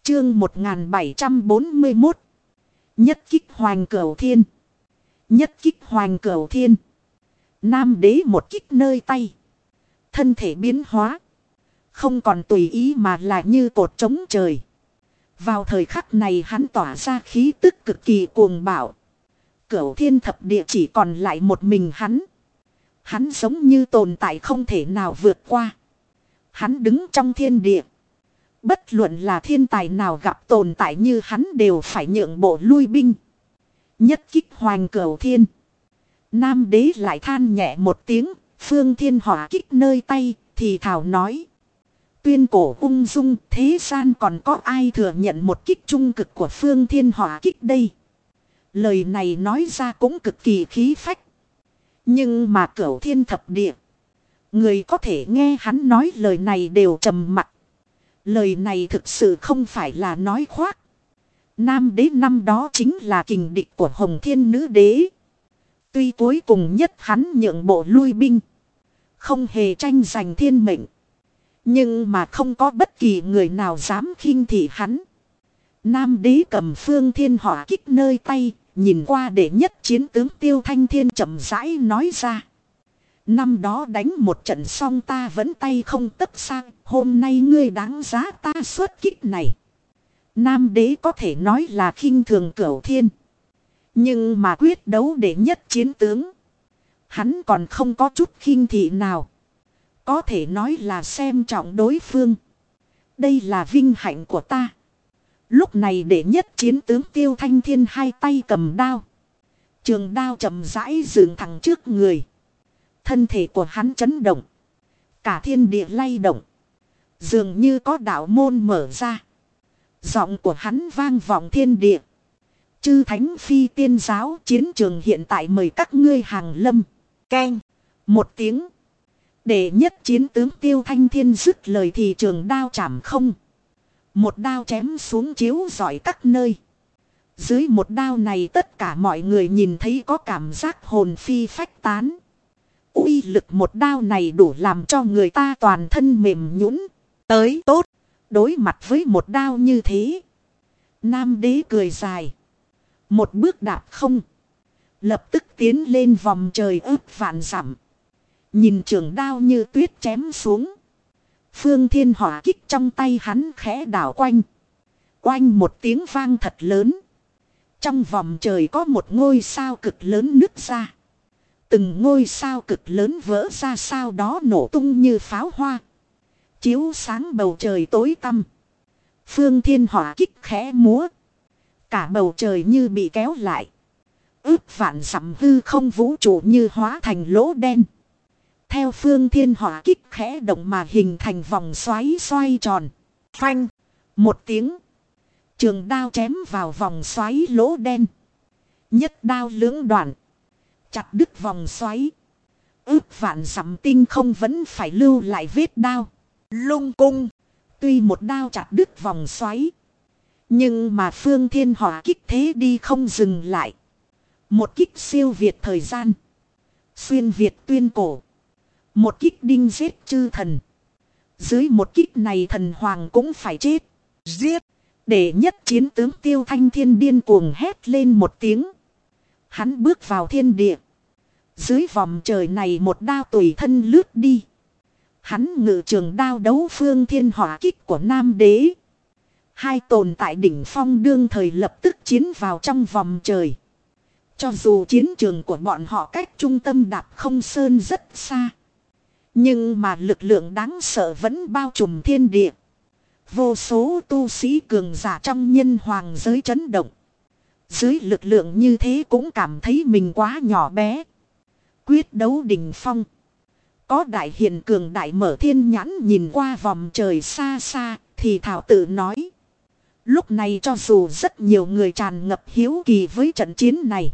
Chương 1741. Nhất kích hoành cửu thiên. Nhất kích hoành cửu thiên. Nam đế một kích nơi tay. Thân thể biến hóa. Không còn tùy ý mà là như cột trống trời. Vào thời khắc này hắn tỏa ra khí tức cực kỳ cuồng bạo. Cửu thiên thập địa chỉ còn lại một mình hắn. Hắn giống như tồn tại không thể nào vượt qua. Hắn đứng trong thiên địa. Bất luận là thiên tài nào gặp tồn tại như hắn đều phải nhượng bộ lui binh. Nhất kích hoành cửu thiên. Nam đế lại than nhẹ một tiếng. Phương thiên hỏa kích nơi tay thì thảo nói. Tuyên cổ ung dung, thế gian còn có ai thừa nhận một kích trung cực của phương thiên hỏa kích đây. Lời này nói ra cũng cực kỳ khí phách. Nhưng mà cửu thiên thập địa. Người có thể nghe hắn nói lời này đều trầm mặc. Lời này thực sự không phải là nói khoác. Nam đế năm đó chính là kình địch của Hồng Thiên Nữ Đế. Tuy cuối cùng nhất hắn nhượng bộ lui binh. Không hề tranh giành thiên mệnh. Nhưng mà không có bất kỳ người nào dám khinh thị hắn. Nam đế cầm phương thiên hỏa kích nơi tay. Nhìn qua để nhất chiến tướng Tiêu Thanh Thiên chậm rãi nói ra. Năm đó đánh một trận xong ta vẫn tay không tấc sang. Hôm nay ngươi đáng giá ta xuất kích này. Nam đế có thể nói là khinh thường cửu thiên. Nhưng mà quyết đấu để nhất chiến tướng. Hắn còn không có chút khinh thị nào. Có thể nói là xem trọng đối phương. Đây là vinh hạnh của ta. Lúc này để nhất chiến tướng Tiêu Thanh Thiên hai tay cầm đao. Trường đao chậm rãi dựng thẳng trước người. Thân thể của hắn chấn động. Cả thiên địa lay động. Dường như có đạo môn mở ra. Giọng của hắn vang vọng thiên địa. Chư thánh phi tiên giáo chiến trường hiện tại mời các ngươi hàng lâm. Keng. Một tiếng. Để nhất chiến tướng Tiêu Thanh Thiên dứt lời thì trường đao chảm không. Một đao chém xuống chiếu rọi các nơi. Dưới một đao này tất cả mọi người nhìn thấy có cảm giác hồn phi phách tán. Uy lực một đao này đủ làm cho người ta toàn thân mềm nhũn. Tới tốt. Đối mặt với một đao như thế. Nam đế cười dài. Một bước đạp không. Lập tức tiến lên vòng trời ước vạn dặm. Nhìn trường đao như tuyết chém xuống. Phương thiên hỏa kích trong tay hắn khẽ đảo quanh. Oanh một tiếng vang thật lớn. Trong vòng trời có một ngôi sao cực lớn nứt ra. Từng ngôi sao cực lớn vỡ ra sau đó nổ tung như pháo hoa. Chiếu sáng bầu trời tối tăm. Phương thiên hỏa kích khẽ múa. Cả bầu trời như bị kéo lại. Ước vạn dặm hư không vũ trụ như hóa thành lỗ đen. Theo phương thiên hỏa kích khẽ động mà hình thành vòng xoáy xoay tròn. Phanh. Một tiếng. Trường đao chém vào vòng xoáy lỗ đen. Nhất đao lưỡng đoạn. Chặt đứt vòng xoáy. Ước vạn dặm tinh không vẫn phải lưu lại vết đao. Lung cung. Tuy một đao chặt đứt vòng xoáy. Nhưng mà phương thiên hỏa kích thế đi không dừng lại. Một kích siêu việt thời gian. Xuyên việt tuyên cổ. Một kích đinh giết chư thần. Dưới một kích này thần hoàng cũng phải chết. Giết. Để nhất chiến tướng Tiêu Thanh Thiên điên cuồng hét lên một tiếng. Hắn bước vào thiên địa. Dưới vòng trời này một đao tùy thân lướt đi. Hắn ngự trường đao đấu phương thiên hỏa kích của Nam đế. Hai tồn tại đỉnh phong đương thời lập tức chiến vào trong vòng trời. Cho dù chiến trường của bọn họ cách trung tâm đạp không sơn rất xa. Nhưng mà lực lượng đáng sợ vẫn bao trùm thiên địa. Vô số tu sĩ cường giả trong nhân hoàng giới chấn động. Dưới lực lượng như thế cũng cảm thấy mình quá nhỏ bé. Quyết đấu đỉnh phong. Có đại hiền cường đại mở thiên nhãn nhìn qua vòng trời xa xa thì thảo tự nói. Lúc này cho dù rất nhiều người tràn ngập hiếu kỳ với trận chiến này.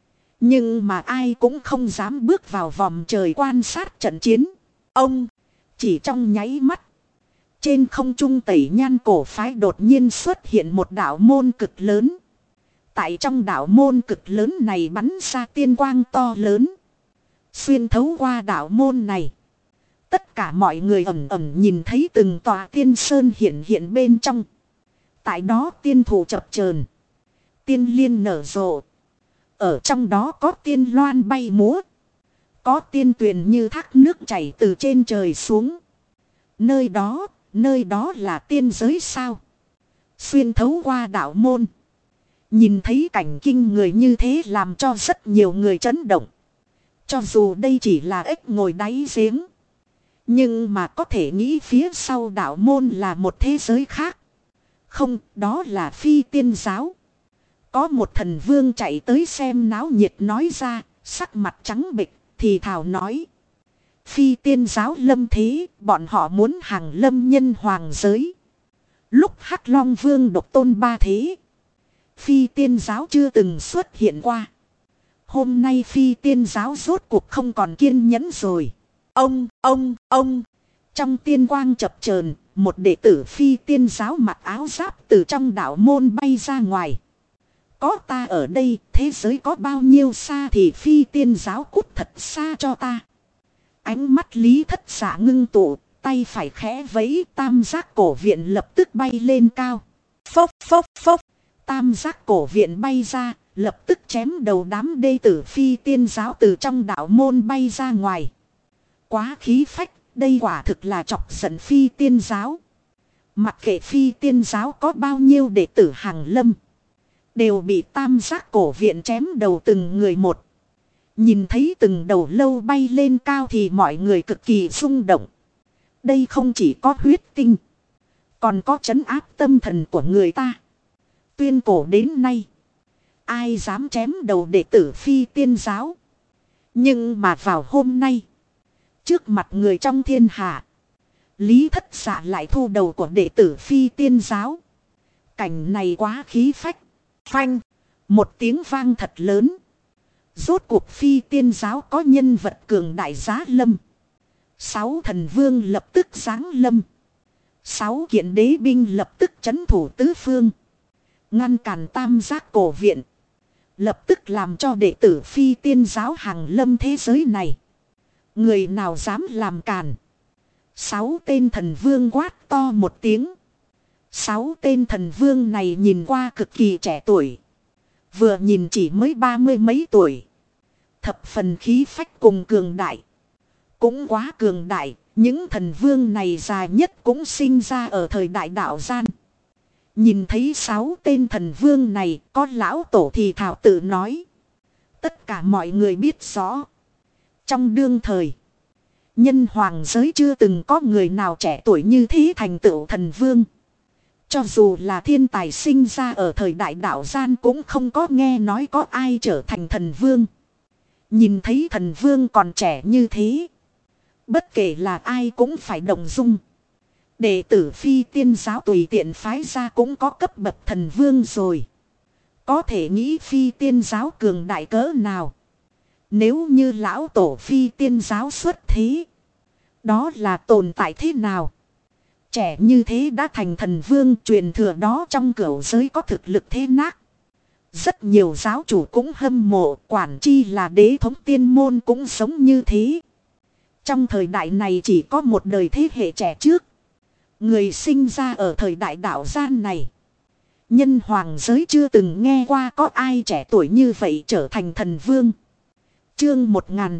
Nhưng mà ai cũng không dám bước vào vòng trời quan sát trận chiến. Ông chỉ trong nháy mắt. Trên không trung Tẩy Nhan cổ phái đột nhiên xuất hiện một đạo môn cực lớn. Tại trong đạo môn cực lớn này bắn ra tiên quang to lớn. Xuyên thấu qua đạo môn này. Tất cả mọi người ẩn ẩn nhìn thấy từng tòa tiên sơn hiện bên trong. Tại đó tiên thủ chập chờn, tiên liên nở rộ. Ở trong đó có tiên loan bay múa. Có tiên tuyền như thác nước chảy từ trên trời xuống. Nơi đó là tiên giới sao? Xuyên thấu qua đạo môn. Nhìn thấy cảnh kinh người như thế làm cho rất nhiều người chấn động. Cho dù đây chỉ là ếch ngồi đáy giếng. Nhưng mà có thể nghĩ phía sau đạo môn là một thế giới khác. Không, đó là phi tiên giáo. Có một thần vương chạy tới xem náo nhiệt nói ra, sắc mặt trắng bệch, thì thào nói. Phi tiên giáo lâm thế, bọn họ muốn hàng lâm nhân hoàng giới. Lúc Hắc Long Vương độc tôn ba thế, phi tiên giáo chưa từng xuất hiện qua. Hôm nay phi tiên giáo rốt cuộc không còn kiên nhẫn rồi. Ông. Trong tiên quang chập chờn, một đệ tử phi tiên giáo mặc áo giáp từ trong đạo môn bay ra ngoài. Có ta ở đây, thế giới có bao nhiêu xa thì phi tiên giáo cút thật xa cho ta. Ánh mắt Lý Thất Dạ ngưng tụ, tay phải khẽ vẫy, tam giác cổ viện lập tức bay lên cao. Phốc. Tam giác cổ viện bay ra, lập tức chém đầu đám đệ tử phi tiên giáo từ trong đạo môn bay ra ngoài. Quá khí phách, đây quả thực là chọc giận phi tiên giáo. Mặc kệ phi tiên giáo có bao nhiêu đệ tử hàng lâm, đều bị tam giác cổ viện chém đầu từng người một. Nhìn thấy từng đầu lâu bay lên cao thì mọi người cực kỳ rung động. Đây không chỉ có huyết tinh, còn có trấn áp tâm thần của người ta. Tuyên cổ đến nay, ai dám chém đầu đệ tử phi tiên giáo. Nhưng mà vào hôm nay, trước mặt người trong thiên hạ, Lý Thất Dạ lại thu đầu của đệ tử phi tiên giáo. Cảnh này quá khí phách. Phanh, một tiếng vang thật lớn. Rốt cuộc phi tiên giáo có nhân vật cường đại giá lâm. 6 thần vương lập tức giáng lâm. 6 kiện đế binh lập tức trấn thủ tứ phương, ngăn cản tam giác cổ viện. Lập tức làm cho đệ tử phi tiên giáo hàng lâm thế giới này. Người nào dám làm cản? 6 tên thần vương quát to một tiếng. 6 tên thần vương này nhìn qua cực kỳ trẻ tuổi. Vừa nhìn chỉ mới 30 mấy tuổi. Thập phần khí phách cùng cường đại. Cũng quá cường đại, những thần vương này già nhất cũng sinh ra ở thời đại đạo gian. Nhìn thấy 6 tên thần vương này, có lão tổ thì thảo tự nói. Tất cả mọi người biết rõ. Trong đương thời, nhân hoàng giới chưa từng có người nào trẻ tuổi như thế thành tựu thần vương. Cho dù là thiên tài sinh ra ở thời đại đạo gian cũng không có nghe nói có ai trở thành thần vương. Nhìn thấy thần vương còn trẻ như thế, bất kể là ai cũng phải động dung. Đệ tử phi tiên giáo tùy tiện phái ra cũng có cấp bậc thần vương rồi. Có thể nghĩ phi tiên giáo cường đại cỡ nào. Nếu như lão tổ phi tiên giáo xuất thế, đó là tồn tại thế nào? Trẻ như thế đã thành thần vương, truyền thừa đó trong cửu giới có thực lực thế nát. Rất nhiều giáo chủ cũng hâm mộ, quản chi là đế thống tiên môn cũng sống như thế. Trong thời đại này chỉ có một đời thế hệ trẻ trước. Người sinh ra ở thời đại đạo gian này. Nhân hoàng giới chưa từng nghe qua có ai trẻ tuổi như vậy trở thành thần vương. Chương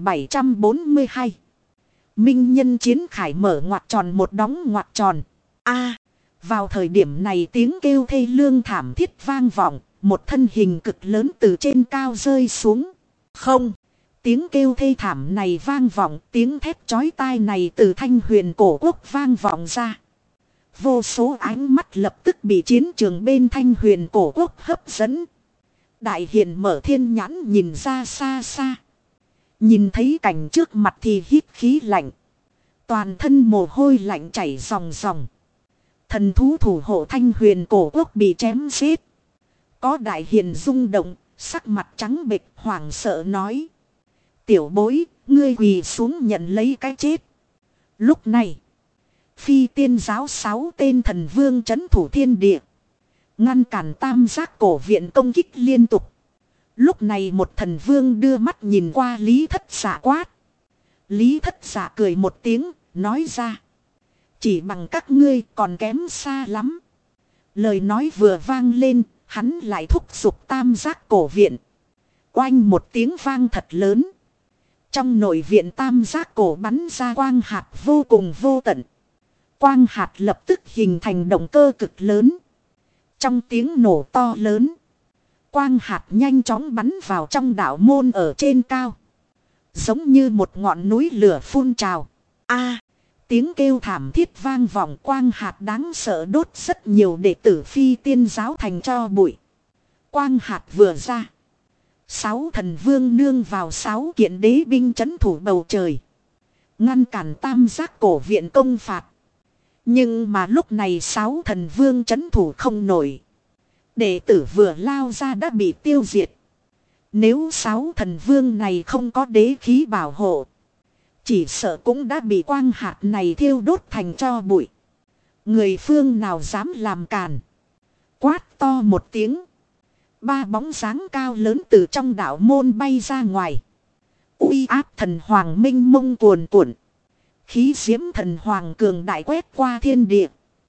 1742. Minh nhân chiến khải mở ngoặc tròn một đóng ngoặc tròn. Vào thời điểm này tiếng kêu thê lương thảm thiết vang vọng. Một thân hình cực lớn từ trên cao rơi xuống. Không. Tiếng kêu thê thảm này vang vọng. Tiếng thét chói tai này từ Thanh Huyền cổ quốc vang vọng ra. Vô số ánh mắt lập tức bị chiến trường bên Thanh Huyền cổ quốc hấp dẫn. Đại hiền mở thiên nhãn nhìn ra xa xa. Nhìn thấy cảnh trước mặt thì hít khí lạnh. Toàn thân mồ hôi lạnh chảy ròng ròng. Thần thú thủ hộ Thanh Huyền cổ quốc bị chém giết. Có đại hiền rung động, sắc mặt trắng bệch hoảng sợ nói. Tiểu bối, ngươi quỳ xuống nhận lấy cái chết. Lúc này, phi tiên giáo 6 tên thần vương trấn thủ thiên địa. Ngăn cản tam giác cổ viện công kích liên tục. Lúc này một thần vương đưa mắt nhìn qua Lý Thất Dạ quát. Lý Thất Dạ cười một tiếng, nói ra. Chỉ bằng các ngươi còn kém xa lắm. Lời nói vừa vang lên, hắn lại thúc giục tam giác cổ viện. Oanh một tiếng vang thật lớn. Trong nội viện tam giác cổ bắn ra quang hạt vô cùng vô tận. Quang hạt lập tức hình thành động cơ cực lớn. Trong tiếng nổ to lớn, quang hạt nhanh chóng bắn vào trong đạo môn ở trên cao. Giống như một ngọn núi lửa phun trào. Tiếng kêu thảm thiết vang vọng, quang hạt đáng sợ đốt rất nhiều đệ tử Phi Tiên giáo thành tro bụi. Quang hạt vừa ra, 6 thần vương nương vào 6 kiện đế binh trấn thủ bầu trời, ngăn cản tam giác cổ viện công phạt. Nhưng mà lúc này 6 thần vương trấn thủ không nổi. Đệ tử vừa lao ra đã bị tiêu diệt. Nếu 6 thần vương này không có đế khí bảo hộ, chỉ sợ cũng đã bị quang hạt này thiêu đốt thành tro bụi. Người phương nào dám làm càn. Quát to một tiếng, 3 bóng dáng cao lớn từ trong đạo môn bay ra ngoài. Uy áp thần hoàng minh mông cuồn cuộn. Khí diễm thần hoàng cường đại quét qua thiên địa.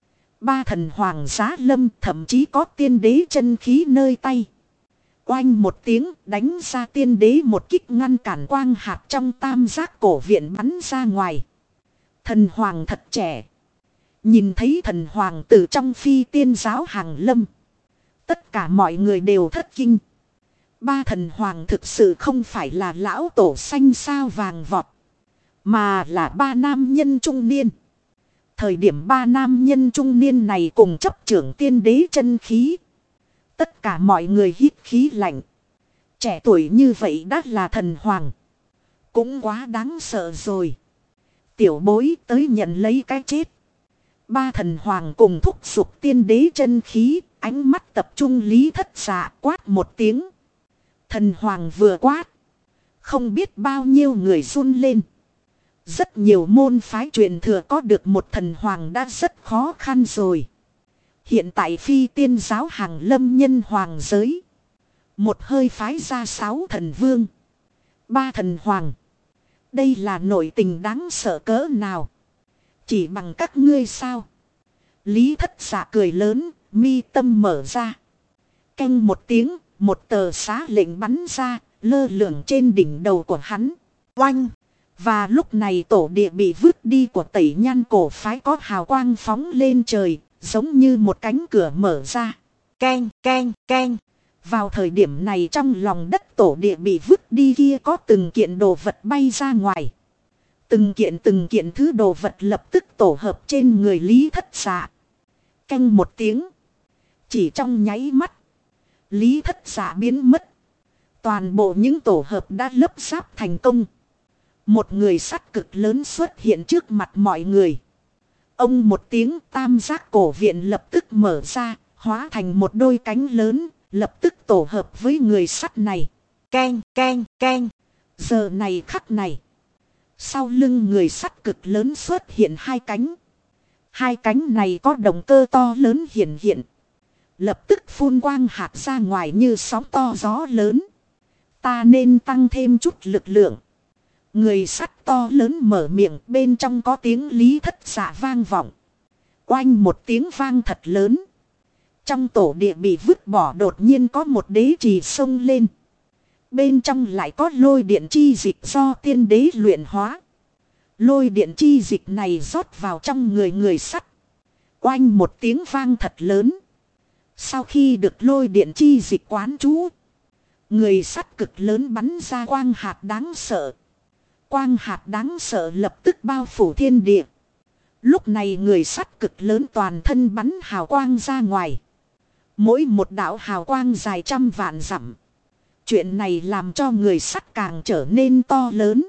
3 thần hoàng giá lâm, thậm chí có tiên đế chân khí nơi tay. Oanh một tiếng đánh ra tiên đế một kích, ngăn cản quang hạt trong tam giác cổ viện bắn ra ngoài. Thần hoàng thật trẻ. Nhìn thấy thần hoàng từ trong Phi Tiên giáo hàng lâm, tất cả mọi người đều thất kinh. 3 thần hoàng thực sự không phải là lão tổ xanh sao vàng vọt, mà là 3 nam nhân trung niên. Thời điểm 3 nam nhân trung niên này cùng chấp trưởng tiên đế chân khí. Tất cả mọi người hít khí lạnh. Trẻ tuổi như vậy đã là thần hoàng, cũng quá đáng sợ rồi. Tiểu bối tới nhận lấy cái chết. 3 thần hoàng cùng thúc giục tiên đế chân khí, ánh mắt tập trung Lý Thất Dạ, quát một tiếng. Thần hoàng vừa quát, không biết bao nhiêu người run lên. Rất nhiều môn phái truyền thừa có được một thần hoàng đã rất khó khăn rồi. Hiện tại Phi Tiên giáo hàng lâm nhân hoàng giới, một hơi phái ra 6 thần vương, 3 thần hoàng. Đây là nội tình đáng sợ cỡ nào. Chỉ bằng các ngươi sao? Lý Thất Dạ cười lớn, mi tâm mở ra. Canh một tiếng, một tờ xá lệnh bắn ra, lơ lửng trên đỉnh đầu của hắn. Oanh! Và lúc này tổ địa bị vứt đi của Tẩy Nhan cổ phái có hào quang phóng lên trời, giống như một cánh cửa mở ra. Keng, keng, keng. Vào thời điểm này trong lòng đất tổ địa bị vứt đi kia có từng kiện đồ vật bay ra ngoài. Từng kiện thứ đồ vật lập tức tổ hợp trên người Lý Thất Dạ. Canh một tiếng. Chỉ trong nháy mắt, Lý Thất Dạ biến mất. Toàn bộ những tổ hợp đã lấp ráp thành công. Một người sắt cực lớn xuất hiện trước mặt mọi người. Ông một tiếng, tam giác cổ viện lập tức mở ra, hóa thành một đôi cánh lớn, lập tức tổ hợp với người sắt này. Keng, keng, keng. Giờ này khắc này, sau lưng người sắt cực lớn xuất hiện 2 cánh. 2 cánh này có động cơ to lớn hiện hiện. Lập tức phun quang hạt ra ngoài như sóng to gió lớn. Ta nên tăng thêm chút lực lượng. Người sắt to lớn mở miệng, bên trong có tiếng Lý Thất Dạ vang vọng. Oanh một tiếng vang thật lớn. Trong tổ địa bị vứt bỏ đột nhiên có một đế trì xông lên. Bên trong lại có lôi điện chi dịch do tiên đế luyện hóa. Lôi điện chi dịch này rót vào trong người sắt. Oanh một tiếng vang thật lớn. Sau khi được lôi điện chi dịch quán trú, người sắt cực lớn bắn ra quang hạt đáng sợ. Quang hạt đáng sợ lập tức bao phủ thiên địa. Lúc này người sắt cực lớn toàn thân bắn hào quang ra ngoài. Mỗi một đạo hào quang dài trăm vạn dặm. Chuyện này làm cho người sắt càng trở nên to lớn.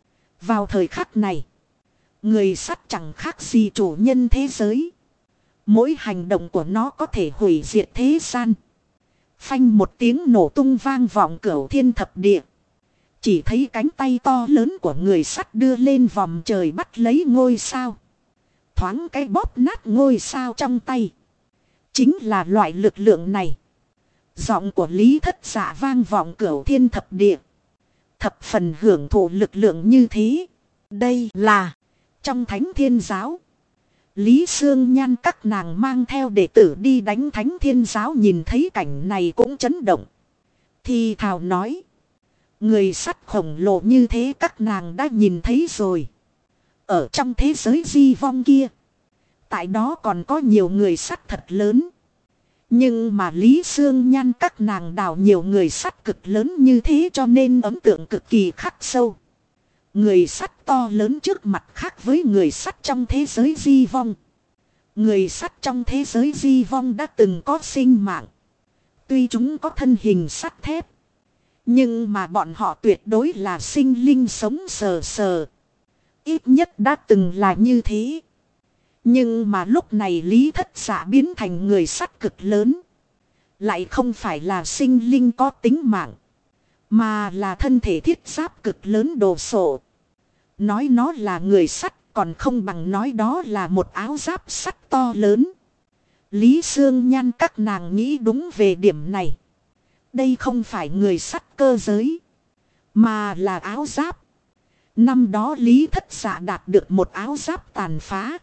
Vào thời khắc này, người sắt chẳng khác gì chủ nhân thế giới. Mỗi hành động của nó có thể hủy diệt thế gian. Phanh một tiếng nổ tung vang vọng cửu thiên thập địa. Chỉ thấy cánh tay to lớn của người sắt đưa lên vòm trời bắt lấy ngôi sao. Thoáng cái bóp nát ngôi sao trong tay. Chính là loại lực lượng này. Giọng của Lý Thất Dạ vang vọng cửu thiên thập địa. Thập phần hưởng thụ lực lượng như thế. Đây là trong Thánh Thiên Giáo. Lý Sương Nhan các nàng mang theo đệ tử đi đánh Thánh Thiên Giáo nhìn thấy cảnh này cũng chấn động. Thì thào nói. Người sắt khổng lồ như thế các nàng đã nhìn thấy rồi. Ở trong thế giới di vong kia. Tại đó còn có nhiều người sắt thật lớn. Nhưng mà Lý Sương Nhan các nàng đào nhiều người sắt cực lớn như thế cho nên ấn tượng cực kỳ khắc sâu. Người sắt to lớn trước mặt khác với người sắt trong thế giới di vong. Người sắt trong thế giới di vong đã từng có sinh mạng. Tuy chúng có thân hình sắt thép. Nhưng mà bọn họ tuyệt đối là sinh linh sống sờ sờ. Ít nhất đã từng là như thế. Nhưng mà lúc này Lý Thất Dạ biến thành người sắt cực lớn. Lại không phải là sinh linh có tính mạng. Mà là thân thể thiết giáp cực lớn đồ sộ. Nói nó là người sắt còn không bằng nói đó là một áo giáp sắt to lớn. Lý Sương Nhan các nàng nghĩ đúng về điểm này. Đây không phải người sắt cơ giới. Mà là áo giáp. Năm đó Lý Thất Dạ đạt được một áo giáp tàn phá.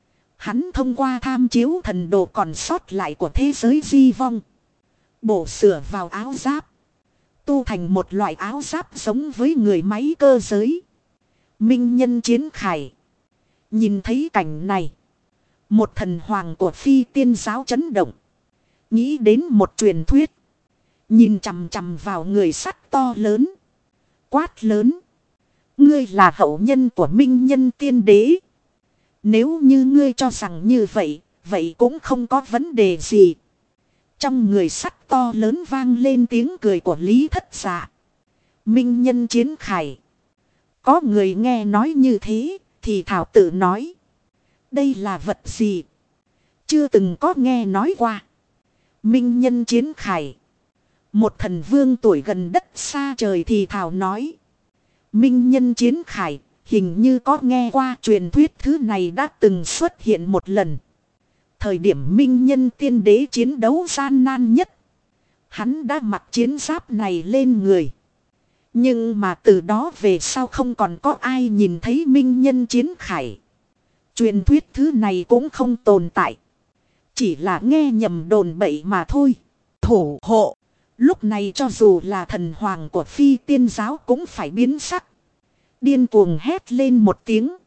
Hắn thông qua tham chiếu thần đồ còn sót lại của thế giới di vong. Bổ sửa vào áo giáp. Tu thành một loại áo giáp giống với người máy cơ giới. Minh nhân chiến khải. Nhìn thấy cảnh này. Một thần hoàng của phi tiên giáo chấn động. Nghĩ đến một truyền thuyết. Nhìn chằm chằm vào người sắt to lớn. Quát lớn. Ngươi là hậu nhân của minh nhân tiên đế. Nếu như ngươi cho rằng như vậy, vậy cũng không có vấn đề gì. Trong người sắt to lớn vang lên tiếng cười của Lý Thất Dạ. Minh nhân chiến khải. Có người nghe nói như thế, thì thảo tự nói. Đây là vật gì? Chưa từng có nghe nói qua. Minh nhân chiến khải. Một thần vương tuổi gần đất xa trời thì thảo nói. Minh nhân chiến khải. Hình như có nghe qua truyền thuyết thứ này đã từng xuất hiện một lần. Thời điểm minh nhân tiên đế chiến đấu gian nan nhất. Hắn đã mặc chiến giáp này lên người. Nhưng mà từ đó về sau không còn có ai nhìn thấy minh nhân chiến khải. Truyền thuyết thứ này cũng không tồn tại. Chỉ là nghe nhầm đồn bậy mà thôi. Thủ hộ. Lúc này cho dù là thần hoàng của phi tiên giáo cũng phải biến sắc. Điên cuồng hét lên một tiếng.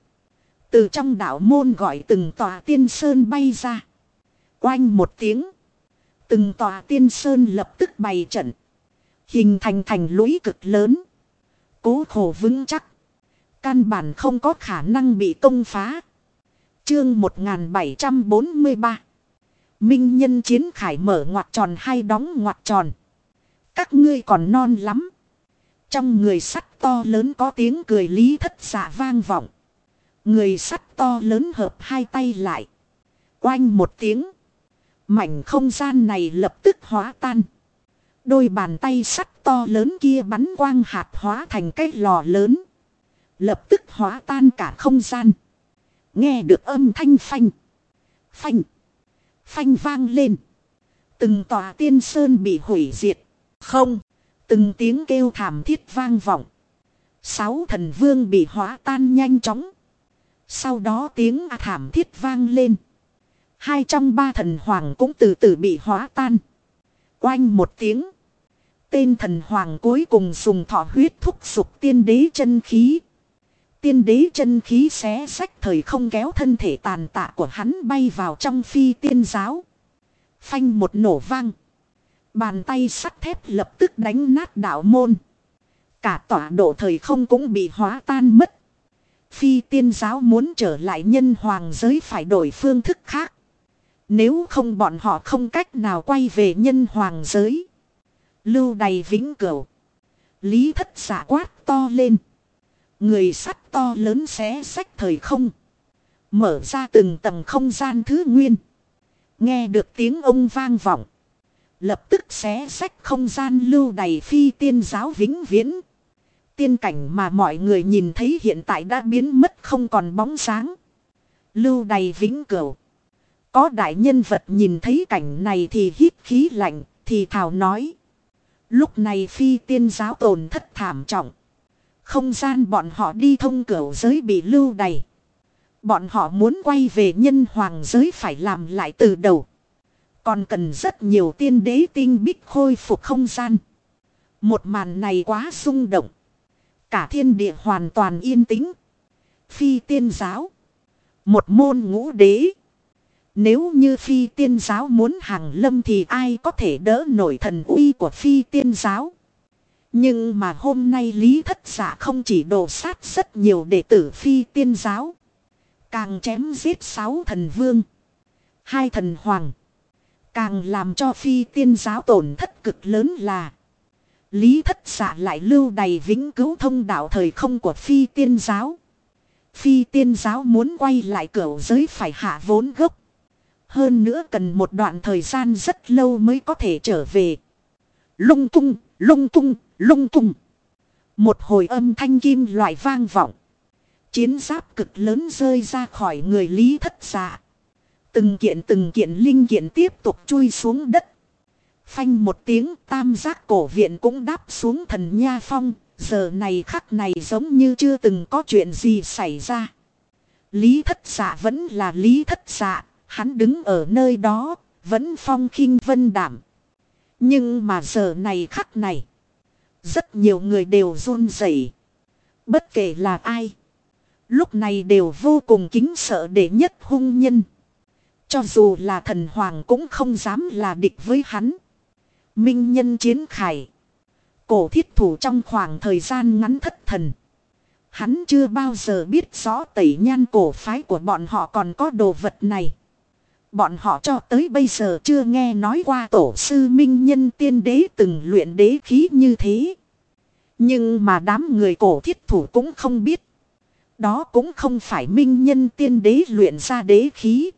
Từ trong đạo môn gọi từng tòa tiên sơn bay ra. Oanh một tiếng. Từng tòa tiên sơn lập tức bày trận. Hình thành thành lũy cực lớn. Cố khổ vững chắc. Căn bản không có khả năng bị công phá. Chương 1743. Minh nhân chiến khải mở ngoặc tròn hay đóng ngoặc tròn. Các ngươi còn non lắm. Trong người sắt to lớn có tiếng cười Lý Thất Dạ vang vọng. Người sắt to lớn hợp hai tay lại. Oanh một tiếng. Mảnh không gian này lập tức hóa tan. Đôi bàn tay sắt to lớn kia bắn quang hạt hóa thành cái lò lớn. Lập tức hóa tan cả không gian. Nghe được âm thanh phanh. Phanh. Phanh vang lên. Từng tòa tiên sơn bị hủy diệt. Không. Từng tiếng kêu thảm thiết vang vọng. 6 thần vương bị hóa tan nhanh chóng. Sau đó tiếng thảm thiết vang lên. 2 trong 3 thần hoàng cũng từ từ bị hóa tan. Oanh một tiếng. Tên thần hoàng cuối cùng dùng thọ huyết thúc giục tiên đế chân khí. Tiên đế chân khí xé xách thời không kéo thân thể tàn tạ của hắn bay vào trong phi tiên giáo. Phanh một nổ vang. Bàn tay sắt thép lập tức đánh nát đạo môn. Cả tọa độ thời không cũng bị hóa tan mất. Phi tiên giáo muốn trở lại nhân hoàng giới phải đổi phương thức khác. Nếu không bọn họ không cách nào quay về nhân hoàng giới. Lưu đày vĩnh cửu. Lý Thất Dạ quát to lên. Người sắt to lớn xé xách thời không. Mở ra từng tầng không gian thứ nguyên. Nghe được tiếng ông vang vọng. Lập tức xé xách không gian lưu đày phi tiên giáo vĩnh viễn. Tiên cảnh mà mọi người nhìn thấy hiện tại đã biến mất không còn bóng sáng. Lưu đày vĩnh cửu. Có đại nhân vật nhìn thấy cảnh này thì hít khí lạnh, thì thào nói. Lúc này phi tiên giáo tổn thất thảm trọng. Không gian bọn họ đi thông cửu giới bị lưu đày. Bọn họ muốn quay về nhân hoàng giới phải làm lại từ đầu. Còn cần rất nhiều tiên đế tinh bích khôi phục không gian. Một màn này quá rung động. Cả thiên địa hoàn toàn yên tĩnh. Phi tiên giáo. Một môn ngũ đế. Nếu như phi tiên giáo muốn hàng lâm thì ai có thể đỡ nổi thần uy của phi tiên giáo. Nhưng mà hôm nay Lý Thất Dạ không chỉ đổ sát rất nhiều đệ tử phi tiên giáo. Càng chém giết 6 thần vương. 2 thần hoàng. Càng làm cho phi tiên giáo tổn thất cực lớn là Lý Thất Dạ lại lưu đày vĩnh cứu thông đạo thời không của phi tiên giáo. Phi tiên giáo muốn quay lại cửu giới phải hạ vốn gốc. Hơn nữa cần một đoạn thời gian rất lâu mới có thể trở về. Lung tung, lung tung, lung tung. Một hồi âm thanh kim loại vang vọng. Chiến giáp cực lớn rơi ra khỏi người Lý Thất Dạ. Từng kiện linh kiện tiếp tục chui xuống đất. Phanh một tiếng, tam giác cổ viện cũng đáp xuống thần nha phong. Giờ này khắc này giống như chưa từng có chuyện gì xảy ra. Lý Thất Dạ vẫn là Lý Thất Dạ. Hắn đứng ở nơi đó, vẫn phong khinh vân đảm. Nhưng mà giờ này khắc này, rất nhiều người đều run rẩy. Bất kể là ai, lúc này đều vô cùng kính sợ đệ nhất hung nhân. Cho dù là thần hoàng cũng không dám là địch với hắn. Minh nhân chiến khải. Cổ thiết thủ trong khoảng thời gian ngắn thất thần. Hắn chưa bao giờ biết rõ tẩy nhan cổ phái của bọn họ còn có đồ vật này. Bọn họ cho tới bây giờ chưa nghe nói qua tổ sư minh nhân tiên đế từng luyện đế khí như thế. Nhưng mà đám người cổ thiết thủ cũng không biết. Đó cũng không phải minh nhân tiên đế luyện ra đế khí.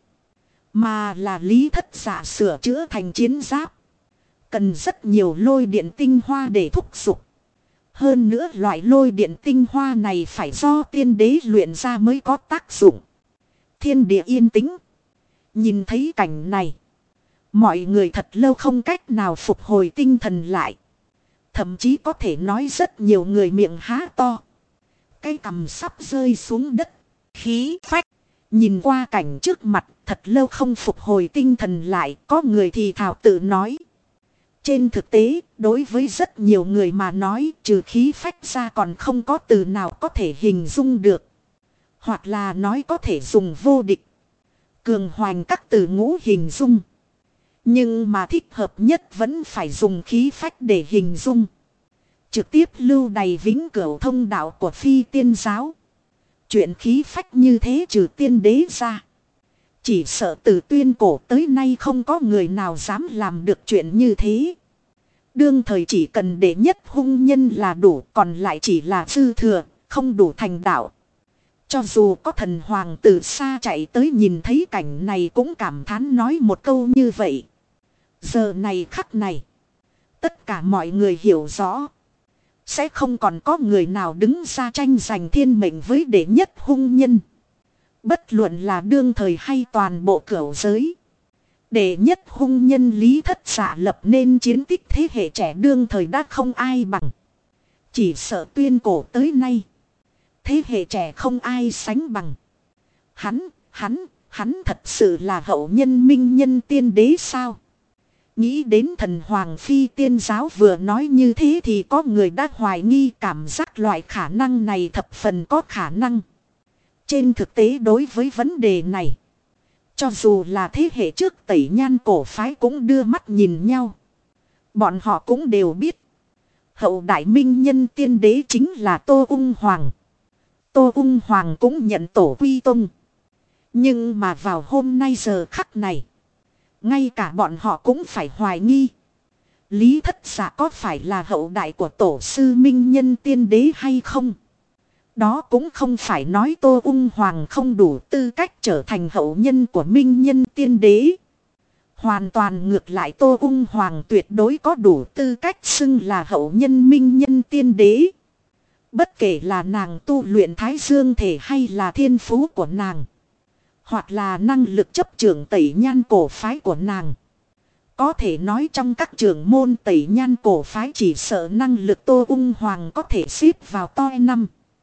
Mà là Lý Thất Dạ sửa chữa thành chiến giáp. Cần rất nhiều lôi điện tinh hoa để thúc giục. Hơn nữa loại lôi điện tinh hoa này phải do tiên đế luyện ra mới có tác dụng. Thiên địa yên tĩnh. Nhìn thấy cảnh này. Mọi người thật lâu không cách nào phục hồi tinh thần lại. Thậm chí có thể nói rất nhiều người miệng há to. Cái cằm sắp rơi xuống đất. Khí phách. Nhìn qua cảnh trước mặt thật lâu không phục hồi tinh thần lại. Có người thì thảo tự nói. Trên thực tế, đối với rất nhiều người mà nói trừ khí phách ra còn không có từ nào có thể hình dung được. Hoặc là nói có thể dùng vô địch. Cường hoành các từ ngũ hình dung. Nhưng mà thích hợp nhất vẫn phải dùng khí phách để hình dung. Trực tiếp lưu đày vĩnh cửu thông đạo của phi tiên giáo. Chuyện khí phách như thế trừ tiên đế ra. Chỉ sợ từ tuyên cổ tới nay không có người nào dám làm được chuyện như thế. Đương thời chỉ cần để nhất hung nhân là đủ, còn lại chỉ là dư thừa, không đủ thành đạo. Cho dù có thần hoàng từ xa chạy tới nhìn thấy cảnh này cũng cảm thán nói một câu như vậy. Giờ này khắc này, tất cả mọi người hiểu rõ. Sẽ không còn có người nào đứng ra tranh giành thiên mệnh với đệ nhất hung nhân. Bất luận là đương thời hay toàn bộ cửu giới. Đệ nhất hung nhân Lý Thất Dạ lập nên chiến tích thế hệ trẻ đương thời đã không ai bằng. Chỉ sợ tuyên cổ tới nay. Thế hệ trẻ không ai sánh bằng. Hắn thật sự là hậu nhân minh nhân tiên đế sao? Nghĩ đến thần hoàng phi tiên giáo vừa nói như thế thì có người đã hoài nghi cảm giác loại khả năng này thập phần có khả năng. Trên thực tế đối với vấn đề này, cho dù là thế hệ trước tẩy nhan cổ phái cũng đưa mắt nhìn nhau. Bọn họ cũng đều biết. Hậu đại minh nhân tiên đế chính là Tô Ung Hoàng. Tô Ung Hoàng cũng nhận tổ quy tông. Nhưng mà vào hôm nay giờ khắc này, ngay cả bọn họ cũng phải hoài nghi. Lý Thất Dạ có phải là hậu đại của tổ sư minh nhân tiên đế hay không? Đó cũng không phải nói Tô Ung Hoàng không đủ tư cách trở thành hậu nhân của minh nhân tiên đế. Hoàn toàn ngược lại, Tô Ung Hoàng tuyệt đối có đủ tư cách xưng là hậu nhân minh nhân tiên đế. Bất kể là nàng tu luyện thái dương thể hay là thiên phú của nàng. Hoặc là năng lực chấp trưởng tẩy nhan cổ phái của nàng. Có thể nói trong các trưởng môn tẩy nhan cổ phái chỉ sợ năng lực Tô Ung Hoàng có thể xếp vào top 5.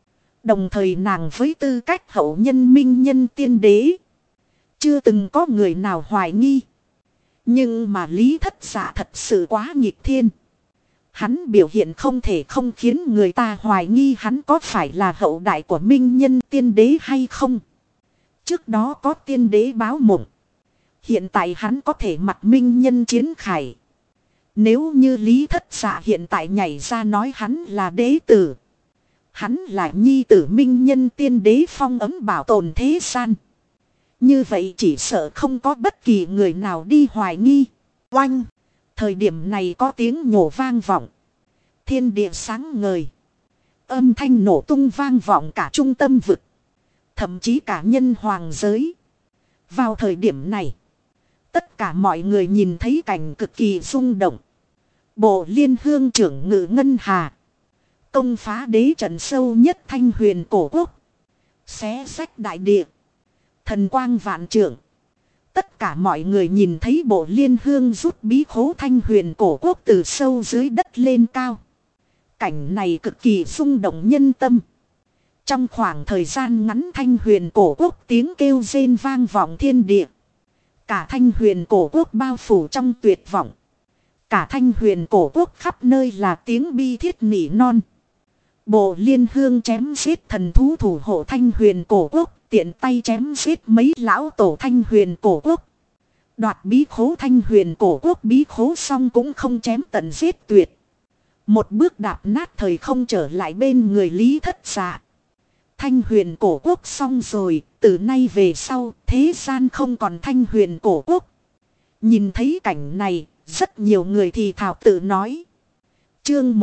Đồng thời nàng với tư cách hậu nhân minh nhân tiên đế. Chưa từng có người nào hoài nghi. Nhưng mà Lý Thất Dạ thật sự quá nghịch thiên. Hắn biểu hiện không thể không khiến người ta hoài nghi hắn có phải là hậu đại của minh nhân tiên đế hay không. Trước đó có tiên đế báo mộng. Hiện tại hắn có thể mặc minh nhân chiến khải. Nếu như Lý Thất Dạ hiện tại nhảy ra nói hắn là đế tử. Hắn là nhi tử minh nhân tiên đế phong ấm bảo tồn thế gian. Như vậy chỉ sợ không có bất kỳ người nào đi hoài nghi. Oanh! Thời điểm này có tiếng nhổ vang vọng. Thiên địa sáng ngời. Âm thanh nổ tung vang vọng cả trung tâm vực. Thậm chí cả nhân hoàng giới. Vào thời điểm này. Tất cả mọi người nhìn thấy cảnh cực kỳ rung động. Bộ Liên Hương trưởng ngự ngân hà. Công phá đế trận sâu nhất Thanh Huyền cổ quốc. Xé rách đại địa. Thần quang vạn trượng. Tất cả mọi người nhìn thấy Bộ Liên Hương rút bí khố Thanh Huyền cổ quốc từ sâu dưới đất lên cao. Cảnh này cực kỳ rung động nhân tâm. Trong khoảng thời gian ngắn Thanh Huyền cổ quốc tiếng kêu rên vang vọng thiên địa. Cả Thanh Huyền cổ quốc bao phủ trong tuyệt vọng. Cả Thanh Huyền cổ quốc khắp nơi là tiếng bi thiết nỉ non. Bộ Liên Hương chém giết thần thú thủ hộ Thanh Huyền cổ quốc, tiện tay chém giết mấy lão tổ Thanh Huyền cổ quốc. Đoạt bí khố Thanh Huyền cổ quốc bí khố xong cũng không chém tận giết tuyệt. Một bước đạp nát thời không trở lại bên người Lý Thất Dạ. Thanh Huyền cổ quốc xong rồi, từ nay về sau thế gian không còn Thanh Huyền cổ quốc. Nhìn thấy cảnh này, rất nhiều người thì thào tự nói. Chương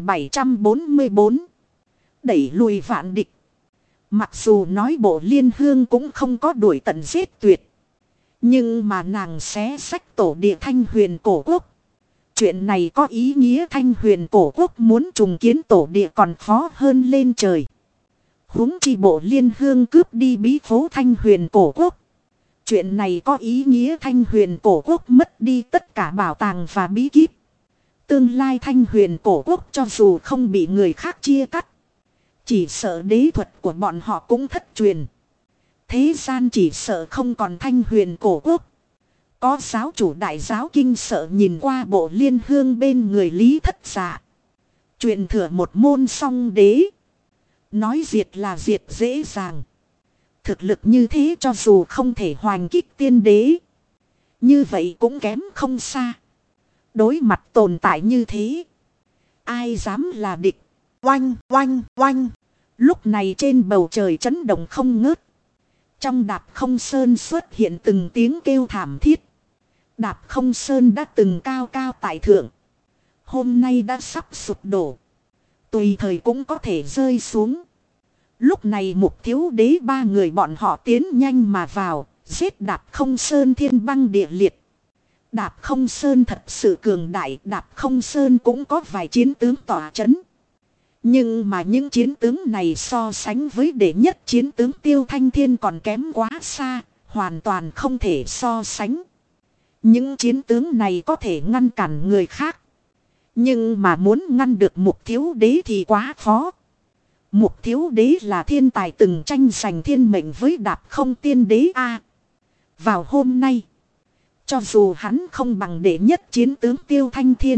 1744. Đẩy lùi vạn địch. Mặc dù nói Bộ Liên Hương cũng không có đuổi tận giết tuyệt. Nhưng mà nàng xé xách tổ địa Thanh Huyền cổ quốc. Chuyện này có ý nghĩa Thanh Huyền cổ quốc muốn trùng kiến tổ địa còn khó hơn lên trời. Huống chi Bộ Liên Hương cướp đi bí khố Thanh Huyền cổ quốc. Chuyện này có ý nghĩa Thanh Huyền cổ quốc mất đi tất cả bảo tàng và bí kíp. Tương lai Thanh Huyền cổ quốc cho dù không bị người khác chia cắt. Chỉ sợ đế thuật của bọn họ cũng thất truyền. Thế gian chỉ sợ không còn Thanh Huyền cổ quốc. Có giáo chủ đại giáo kinh sợ nhìn qua Bộ Liên Hương bên người Lý Thất Dạ. Truyền thừa một môn song đế. Nói diệt là diệt dễ dàng. Thực lực như thế cho dù không thể hoành kích tiên đế. Như vậy cũng kém không xa. Đối mặt tồn tại như thế. Ai dám là địch. Oanh, oanh, oanh. Lúc này trên bầu trời chấn động không ngớt. Trong Đạp Không Sơn xuất hiện từng tiếng kêu thảm thiết. Đạp Không Sơn đã từng cao cao tại thượng. Hôm nay đã sắp sụp đổ. Tùy thời cũng có thể rơi xuống. Lúc này Mục Thiếu Đế ba người bọn họ tiến nhanh mà vào. Giết Đạp Không Sơn thiên băng địa liệt. Đạp Không Sơn thật sự cường đại. Đạp Không Sơn cũng có vài chiến tướng tỏa chấn. Nhưng mà những chiến tướng này so sánh với đệ nhất chiến tướng Tiêu Thanh Thiên còn kém quá xa. Hoàn toàn không thể so sánh. Những chiến tướng này có thể ngăn cản người khác. Nhưng mà muốn ngăn được Mục Thiếu Đế thì quá khó. Mục Thiếu Đế là thiên tài từng tranh giành thiên mệnh với Đạp Không Tiên Đế A. Vào hôm nay, cho dù hắn không bằng đệ nhất chiến tướng Tiêu Thanh Thiên.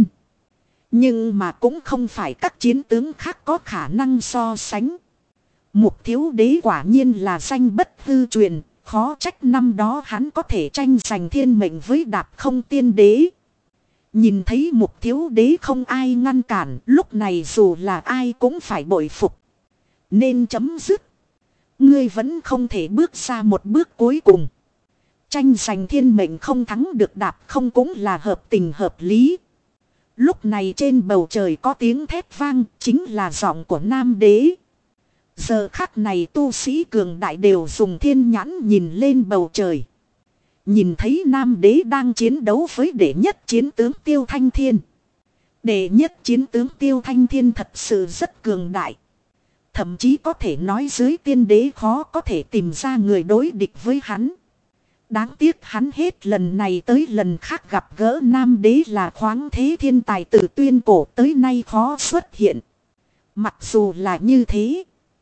Nhưng mà cũng không phải các chiến tướng khác có khả năng so sánh. Mục Thiếu Đế quả nhiên là danh bất hư truyền. Khó trách năm đó hắn có thể tranh giành thiên mệnh với Đạp Không Tiên Đế. Nhìn thấy Mục Thiếu Đế không ai ngăn cản. Lúc này dù là ai cũng phải bội phục. Nên chấm dứt. Ngươi vẫn không thể bước ra một bước cuối cùng. Tranh giành thiên mệnh không thắng được Đạp Không cũng là hợp tình hợp lý. Lúc này trên bầu trời có tiếng thét vang, chính là giọng của Nam Đế. Giờ khắc này tu sĩ cường đại đều dùng thiên nhãn nhìn lên bầu trời. Nhìn thấy Nam Đế đang chiến đấu với đệ nhất chiến tướng Tiêu Thanh Thiên. Đệ nhất chiến tướng Tiêu Thanh Thiên thật sự rất cường đại. Thậm chí có thể nói dưới tiên đế khó có thể tìm ra người đối địch với hắn. Đáng tiếc hắn hết lần này tới lần khác gặp gỡ Nam Đế là khoáng thế thiên tài từ tuyên cổ tới nay khó xuất hiện. Mặc dù là như thế.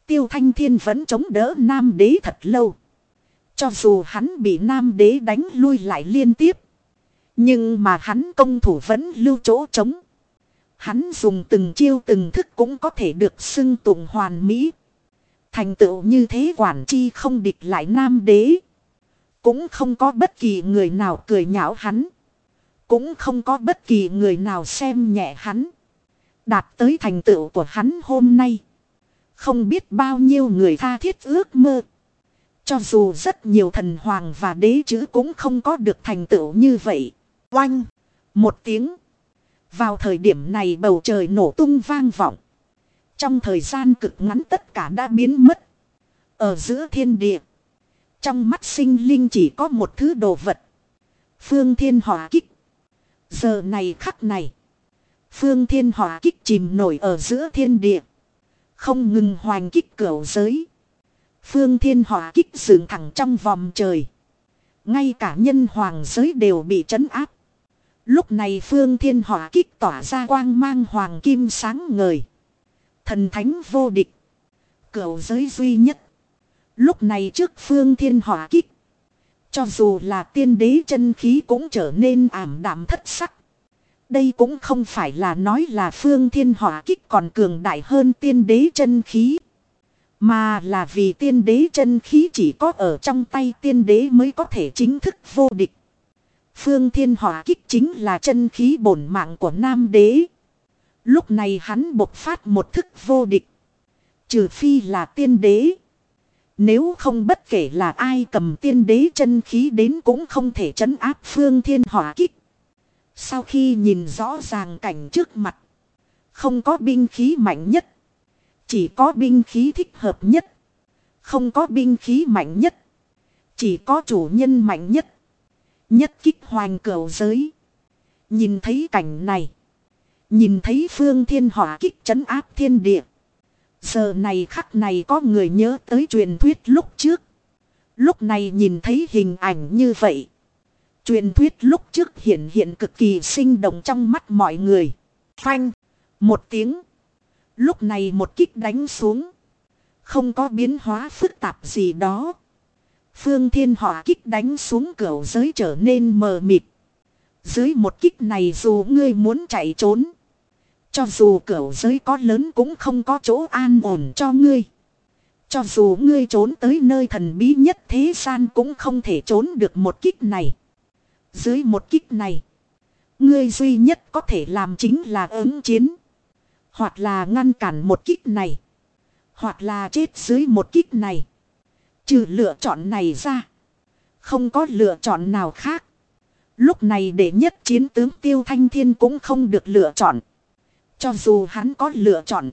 Tiêu Thanh Thiên vẫn chống đỡ Nam Đế thật lâu. Cho dù hắn bị Nam Đế đánh lui lại liên tiếp. Nhưng mà hắn công thủ vẫn lưu chỗ trống. Hắn dùng từng chiêu từng thức cũng có thể được xưng tụng hoàn mỹ. Thành tựu như thế quản chi không địch lại Nam Đế. Cũng không có bất kỳ người nào cười nhạo hắn. Cũng không có bất kỳ người nào xem nhẹ hắn. Đạt tới thành tựu của hắn hôm nay. Không biết bao nhiêu người tha thiết ước mơ. Cho dù rất nhiều thần hoàng và đế chữ cũng không có được thành tựu như vậy. Oanh! Một tiếng. Vào thời điểm này bầu trời nổ tung vang vọng. Trong thời gian cực ngắn tất cả đã biến mất. Ở giữa thiên địa. Trong mắt sinh linh chỉ có một thứ đồ vật. Phương Thiên Hỏa Kích. Giờ này khắc này. Phương Thiên Hỏa Kích chìm nổi ở giữa thiên địa. Không ngừng hoành kích cửu giới. Phương Thiên Hỏa Kích dựng thẳng trong vòng trời. Ngay cả nhân hoàng giới đều bị trấn áp. Lúc này Phương Thiên Hỏa Kích tỏa ra quang mang hoàng kim sáng ngời. Thần thánh vô địch. Cửu giới duy nhất. Lúc này trước Phương Thiên Hỏa Kích. Cho dù là tiên đế chân khí cũng trở nên ảm đạm thất sắc. Đây cũng không phải là nói là Phương Thiên Hỏa Kích còn cường đại hơn tiên đế chân khí. Mà là vì tiên đế chân khí chỉ có ở trong tay tiên đế mới có thể chính thức vô địch. Phương Thiên Hỏa Kích chính là chân khí bổn mạng của Nam Đế. Lúc này hắn bộc phát một thức vô địch. Trừ phi là tiên đế. Nếu không bất kể là ai cầm tiên đế chân khí đến cũng không thể trấn áp Phương Thiên Hỏa Kích. Sau khi nhìn rõ ràng cảnh trước mặt. Không có binh khí mạnh nhất. Chỉ có binh khí thích hợp nhất. Không có binh khí mạnh nhất. Chỉ có chủ nhân mạnh nhất. Nhất kích hoành cửu giới. Nhìn thấy cảnh này. Nhìn thấy Phương Thiên Hỏa Kích trấn áp thiên địa. Giờ này khắc này có người nhớ tới truyền thuyết lúc trước. Lúc này nhìn thấy hình ảnh như vậy. Truyền thuyết lúc trước hiện cực kỳ sinh động trong mắt mọi người. Phanh. Một tiếng. Lúc này một kích đánh xuống. Không có biến hóa phức tạp gì đó. Phương Thiên Hỏa Kích đánh xuống cửu giới trở nên mờ mịt. Dưới một kích này dù ngươi muốn chạy trốn. Cho dù cửu giới có lớn cũng không có chỗ an ổn cho ngươi. Cho dù ngươi trốn tới nơi thần bí nhất thế gian cũng không thể trốn được một kích này. Dưới một kích này. Ngươi duy nhất có thể làm chính là ứng chiến. Hoặc là ngăn cản một kích này. Hoặc là chết dưới một kích này. Trừ lựa chọn này ra. Không có lựa chọn nào khác. Lúc này để nhất chiến tướng Tiêu Thanh Thiên cũng không được lựa chọn. Cho dù hắn có lựa chọn.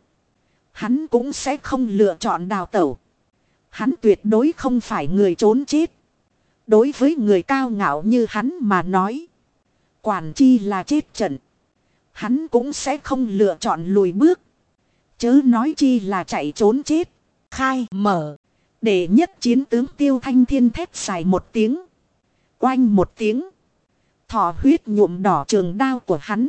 Hắn cũng sẽ không lựa chọn đào tẩu. Hắn tuyệt đối không phải người trốn chết. Đối với người cao ngạo như hắn mà nói. Quản chi là chết trận. Hắn cũng sẽ không lựa chọn lùi bước. Chớ nói chi là chạy trốn chết. Khai mở. Để nhất chiến tướng Tiêu Thanh Thiên thét dài một tiếng. Oanh một tiếng. Thỏ huyết nhuộm đỏ trường đao của hắn.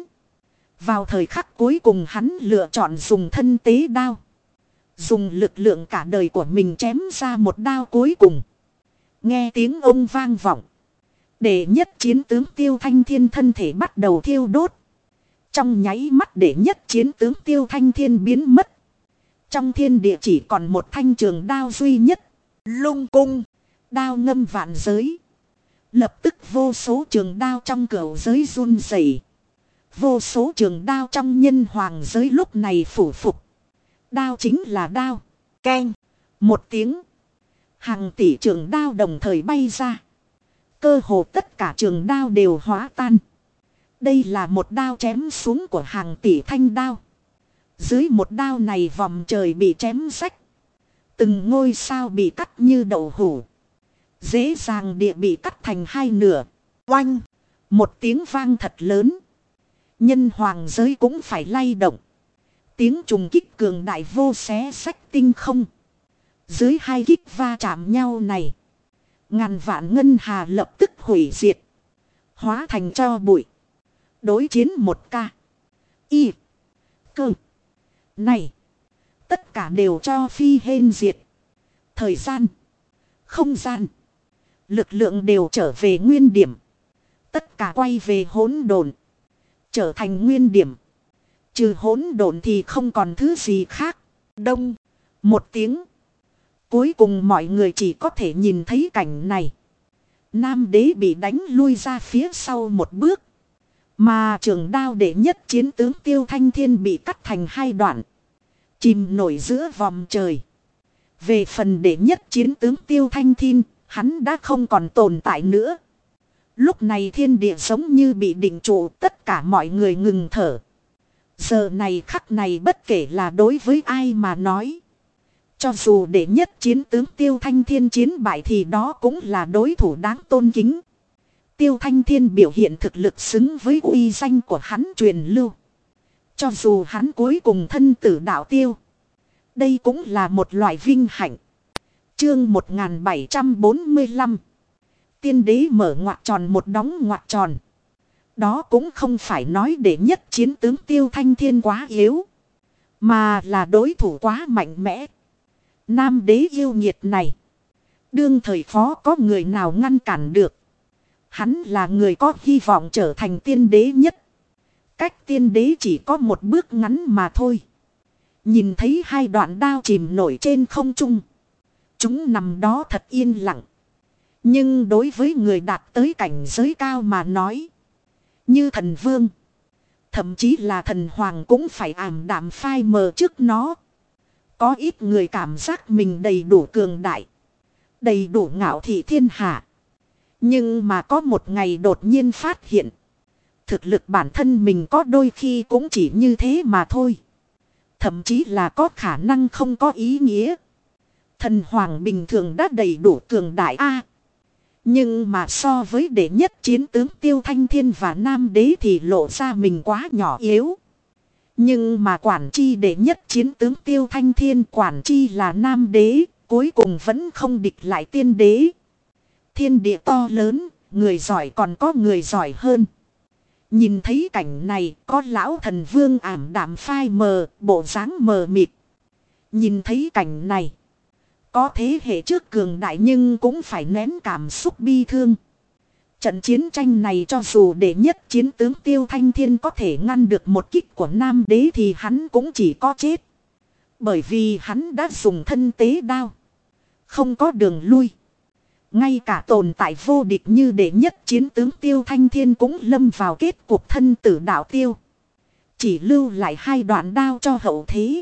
Vào thời khắc cuối cùng hắn lựa chọn dùng thân tế đao. Dùng lực lượng cả đời của mình chém ra một đao cuối cùng. Nghe tiếng ông vang vọng. Để nhất chiến tướng Tiêu Thanh Thiên thân thể bắt đầu thiêu đốt. Trong nháy mắt để nhất chiến tướng Tiêu Thanh Thiên biến mất. Trong thiên địa chỉ còn một thanh trường đao duy nhất. Lung cung. Đao ngâm vạn giới. Lập tức vô số trường đao trong cửu giới run rẩy. Vô số trường đao trong nhân hoàng giới lúc này phủ phục. Đao chính là đao. Keng. Một tiếng. Hàng tỷ trường đao đồng thời bay ra. Cơ hồ tất cả trường đao đều hóa tan. Đây là một đao chém xuống của hàng tỷ thanh đao. Dưới một đao này vòng trời bị chém rách. Từng ngôi sao bị cắt như đậu hũ. Dễ dàng địa bị cắt thành hai nửa. Oanh. Một tiếng vang thật lớn. Nhân hoàng giới cũng phải lay động. Tiếng trùng kích cường đại vô xé sách tinh không. Dưới hai kích va chạm nhau này. Ngàn vạn ngân hà lập tức hủy diệt. Hóa thành tro bụi. Đối chiến một ca. Y. Cơ. Này. Tất cả đều cho phi hên diệt. Thời gian, không gian, lực lượng đều trở về nguyên điểm. Tất cả quay về hỗn độn, trở thành nguyên điểm. Trừ hỗn độn thì không còn thứ gì khác. Đông, một tiếng. Cuối cùng mọi người chỉ có thể nhìn thấy cảnh này. Nam đế bị đánh lui ra phía sau một bước. Mà trường đao đệ nhất chiến tướng Tiêu Thanh Thiên bị cắt thành hai đoạn, chìm nổi giữa vòng trời. Về phần đệ nhất chiến tướng Tiêu Thanh Thiên, hắn đã không còn tồn tại nữa. Lúc này thiên địa giống như bị định trụ, tất cả mọi người ngừng thở. Giờ này khắc này bất kể là đối với ai mà nói, cho dù đệ nhất chiến tướng Tiêu Thanh Thiên chiến bại thì đó cũng là đối thủ đáng tôn kính. Tiêu Thanh Thiên biểu hiện thực lực xứng với uy danh của hắn truyền lưu. Cho dù hắn cuối cùng thân tử đạo tiêu, đây cũng là một loại vinh hạnh. Chương 1745. Tiên đế mở ngoặc tròn một đóng ngoặc tròn. Đó cũng không phải nói để nhất chiến tướng Tiêu Thanh Thiên quá yếu, mà là đối thủ quá mạnh mẽ. Nam đế yêu nghiệt này, đương thời phó có người nào ngăn cản được. Hắn là người có hy vọng trở thành tiên đế nhất. Cách tiên đế chỉ có một bước ngắn mà thôi. Nhìn thấy hai đoạn đao chìm nổi trên không trung, chúng nằm đó thật yên lặng. Nhưng đối với người đạt tới cảnh giới cao mà nói, như thần vương, thậm chí là thần hoàng cũng phải ảm đạm phai mờ trước nó. Có ít người cảm giác mình đầy đủ cường đại, đầy đủ ngạo thị thiên hạ. Nhưng mà có một ngày đột nhiên phát hiện, thực lực bản thân mình có đôi khi cũng chỉ như thế mà thôi. Thậm chí là có khả năng không có ý nghĩa. Thần hoàng bình thường đã đầy đủ cường đại a, nhưng mà so với đệ nhất chiến tướng Tiêu Thanh Thiên và Nam đế thì lộ ra mình quá nhỏ yếu. Nhưng mà quản chi đệ nhất chiến tướng Tiêu Thanh Thiên, quản chi là Nam đế, cuối cùng vẫn không địch lại tiên đế. Thiên địa to lớn, người giỏi còn có người giỏi hơn. Nhìn thấy cảnh này, có lão thần vương ảm đạm phai mờ, bộ dáng mờ mịt. Nhìn thấy cảnh này, có thế hệ trước cường đại nhưng cũng phải nén cảm xúc bi thương. Trận chiến tranh này cho dù đệ nhất chiến tướng Tiêu Thanh Thiên có thể ngăn được một kích của Nam đế thì hắn cũng chỉ có chết. Bởi vì hắn đã dùng thân tế đao, không có đường lui. Ngay cả tồn tại vô địch như đệ nhất chiến tướng Tiêu Thanh Thiên cũng lâm vào kết cục thân tử đạo tiêu. Chỉ lưu lại hai đoạn đao cho hậu thế.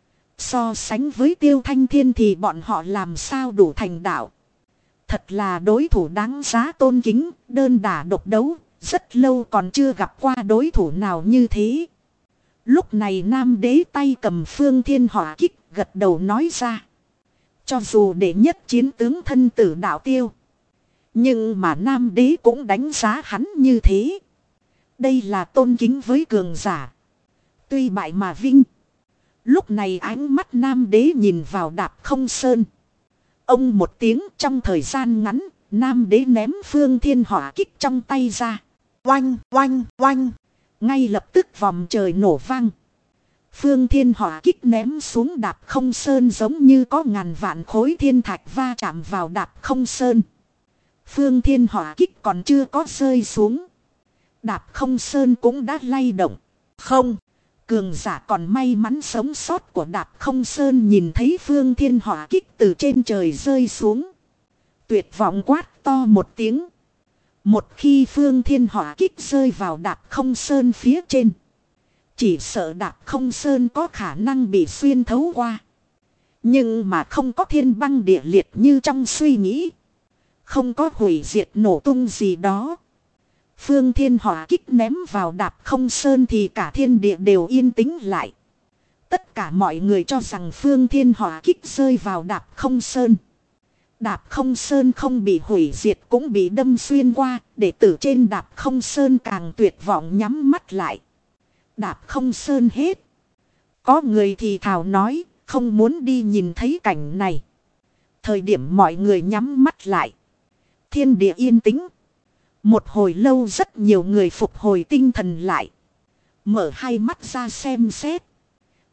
So sánh với Tiêu Thanh Thiên thì bọn họ làm sao đủ thành đạo. Thật là đối thủ đáng giá tôn kính, đơn đả độc đấu, rất lâu còn chưa gặp qua đối thủ nào như thế. Lúc này Nam đế tay cầm Phương Thiên Hỏa Kích, gật đầu nói ra. Cho dù đệ nhất chiến tướng thân tử đạo tiêu, nhưng mà Nam đế cũng đánh giá hắn như thế. Đây là tôn kính với cường giả. Tuy bại mà vinh. Lúc này ánh mắt Nam đế nhìn vào Đạp Không Sơn. Ông một tiếng, trong thời gian ngắn, Nam đế ném Phương Thiên Hỏa Kích trong tay ra. Oanh, oanh, oanh. Ngay lập tức vòng trời nổ vang. Phương Thiên Hỏa Kích ném xuống Đạp Không Sơn giống như có ngàn vạn khối thiên thạch va chạm vào Đạp Không Sơn. Phương Thiên Hỏa Kích còn chưa có rơi xuống, Đạp Không Sơn cũng đã lay động. Không, cường giả còn may mắn sống sót của Đạp Không Sơn nhìn thấy Phương Thiên Hỏa Kích từ trên trời rơi xuống, tuyệt vọng quát to một tiếng. Một khi Phương Thiên Hỏa Kích rơi vào Đạp Không Sơn phía trên, chỉ sợ Đạp Không Sơn có khả năng bị xuyên thấu qua. Nhưng mà không có thiên băng địa liệt như trong suy nghĩ, không có hủy diệt nổ tung gì đó. Phương Thiên Hỏa Kích ném vào Đạp Không Sơn thì cả thiên địa đều yên tĩnh lại. Tất cả mọi người cho rằng Phương Thiên Hỏa Kích rơi vào Đạp Không Sơn. Đạp Không Sơn không bị hủy diệt cũng bị đâm xuyên qua, đệ tử trên Đạp Không Sơn càng tuyệt vọng nhắm mắt lại. Đạp Không Sơn hết. Có người thì thào nói, không muốn đi nhìn thấy cảnh này. Thời điểm mọi người nhắm mắt lại, thiên địa yên tĩnh. Một hồi lâu rất nhiều người phục hồi tinh thần lại, mở hai mắt ra xem xét.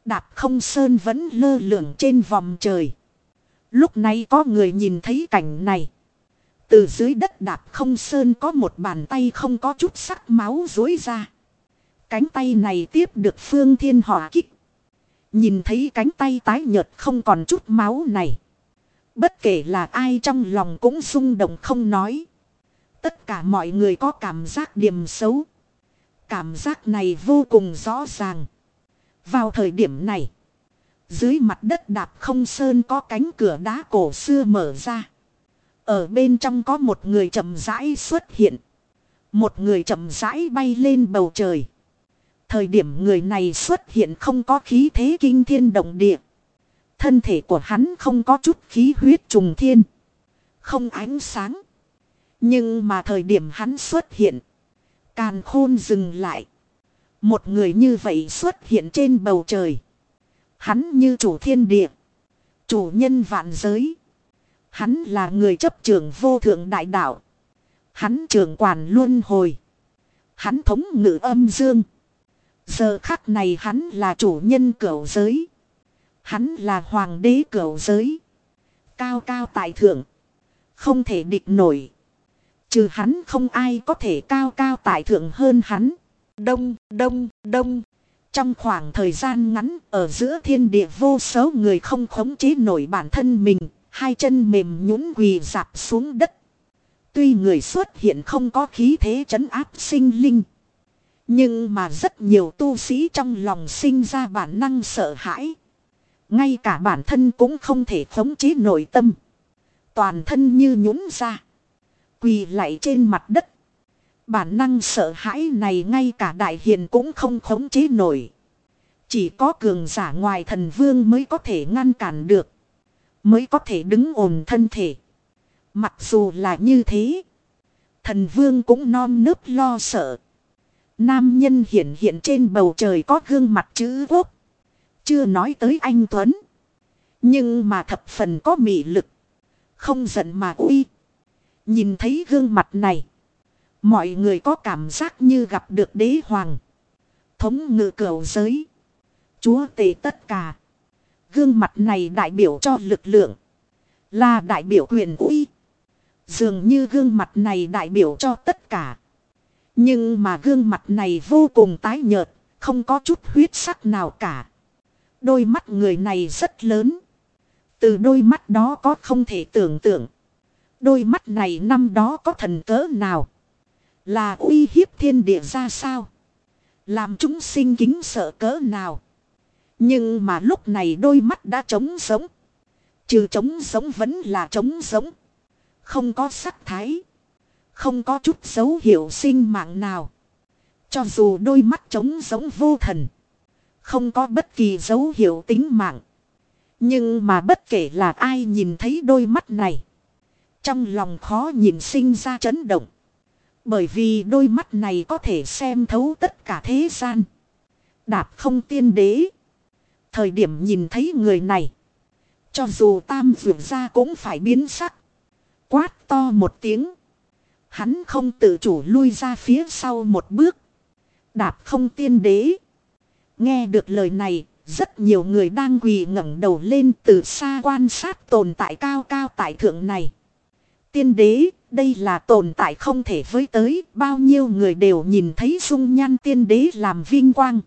Đạp không sơn vẫn lơ lửng trên vòm trời. Lúc này có người nhìn thấy cảnh này. Từ dưới đất đạp không sơn có một bàn tay không có chút sắc máu dối ra. Cánh tay này tiếp được Phương Thiên hỏa kích. Nhìn thấy cánh tay tái nhợt không còn chút máu này. Bất kể là ai trong lòng cũng rung động không nói. Tất cả mọi người có cảm giác điềm xấu. Cảm giác này vô cùng rõ ràng. Vào thời điểm này, dưới mặt đất đạp không sơn có cánh cửa đá cổ xưa mở ra. Ở bên trong có một người chậm rãi xuất hiện. Một người chậm rãi bay lên bầu trời. Thời điểm người này xuất hiện không có khí thế kinh thiên động địa. Thân thể của hắn không có chút khí huyết trùng thiên. Không ánh sáng. Nhưng mà thời điểm hắn xuất hiện, càn khôn dừng lại. Một người như vậy xuất hiện trên bầu trời. Hắn như chủ thiên địa, chủ nhân vạn giới. Hắn là người chấp trưởng vô thượng đại đạo. Hắn trưởng quản luân hồi. Hắn thống ngự âm dương. Giờ khắc này hắn là chủ nhân cửu giới. Hắn là hoàng đế cửu giới. Cao cao tại thượng, không thể địch nổi. Trừ hắn không ai có thể cao cao tại thượng hơn hắn. Đông, đông, đông. Trong khoảng thời gian ngắn ở giữa thiên địa vô số người không khống chế nổi bản thân mình. Hai chân mềm nhũn quỳ rạp xuống đất. Tuy người xuất hiện không có khí thế trấn áp sinh linh. Nhưng mà rất nhiều tu sĩ trong lòng sinh ra bản năng sợ hãi. Ngay cả bản thân cũng không thể khống chế nội tâm. Toàn thân như nhũn ra, quỳ lạy trên mặt đất. Bản năng sợ hãi này ngay cả đại hiền cũng không khống chế nổi. Chỉ có cường giả ngoài thần vương mới có thể ngăn cản được. Mới có thể đứng ổn thân thể. Mặc dù là như thế, thần vương cũng non nớp lo sợ. Nam nhân hiện hiện trên bầu trời có gương mặt chữ quốc. Chưa nói tới anh Tuấn. Nhưng mà thập phần có mị lực. Không giận mà uy. Nhìn thấy gương mặt này, mọi người có cảm giác như gặp được đế hoàng. Thống ngự cửu giới. Chúa tể tất cả. Gương mặt này đại biểu cho lực lượng. Là đại biểu quyền uy. Dường như gương mặt này đại biểu cho tất cả. Nhưng mà gương mặt này vô cùng tái nhợt. Không có chút huyết sắc nào cả. Đôi mắt người này rất lớn. Từ đôi mắt đó có không thể tưởng tượng. Đôi mắt này năm đó có thần cỡ nào. Là uy hiếp thiên địa ra sao. Làm chúng sinh kính sợ cỡ nào. Nhưng mà lúc này đôi mắt đã trống sống. Trừ trống sống vẫn là trống sống. Không có sắc thái. Không có chút dấu hiệu sinh mạng nào. Cho dù đôi mắt trống sống vô thần. Không có bất kỳ dấu hiệu tính mạng. Nhưng mà bất kể là ai nhìn thấy đôi mắt này. Trong lòng khó nhìn sinh ra chấn động. Bởi vì đôi mắt này có thể xem thấu tất cả thế gian. Đạp không tiên đế. Thời điểm nhìn thấy người này. Cho dù tam vượt ra cũng phải biến sắc. Quát to một tiếng. Hắn không tự chủ lui ra phía sau một bước. Đạp không tiên đế. Nghe được lời này, rất nhiều người đang quỳ ngẩng đầu lên từ xa quan sát tồn tại cao cao tại thượng này. Tiên đế, đây là tồn tại không thể với tới, bao nhiêu người đều nhìn thấy dung nhan tiên đế làm vinh quang.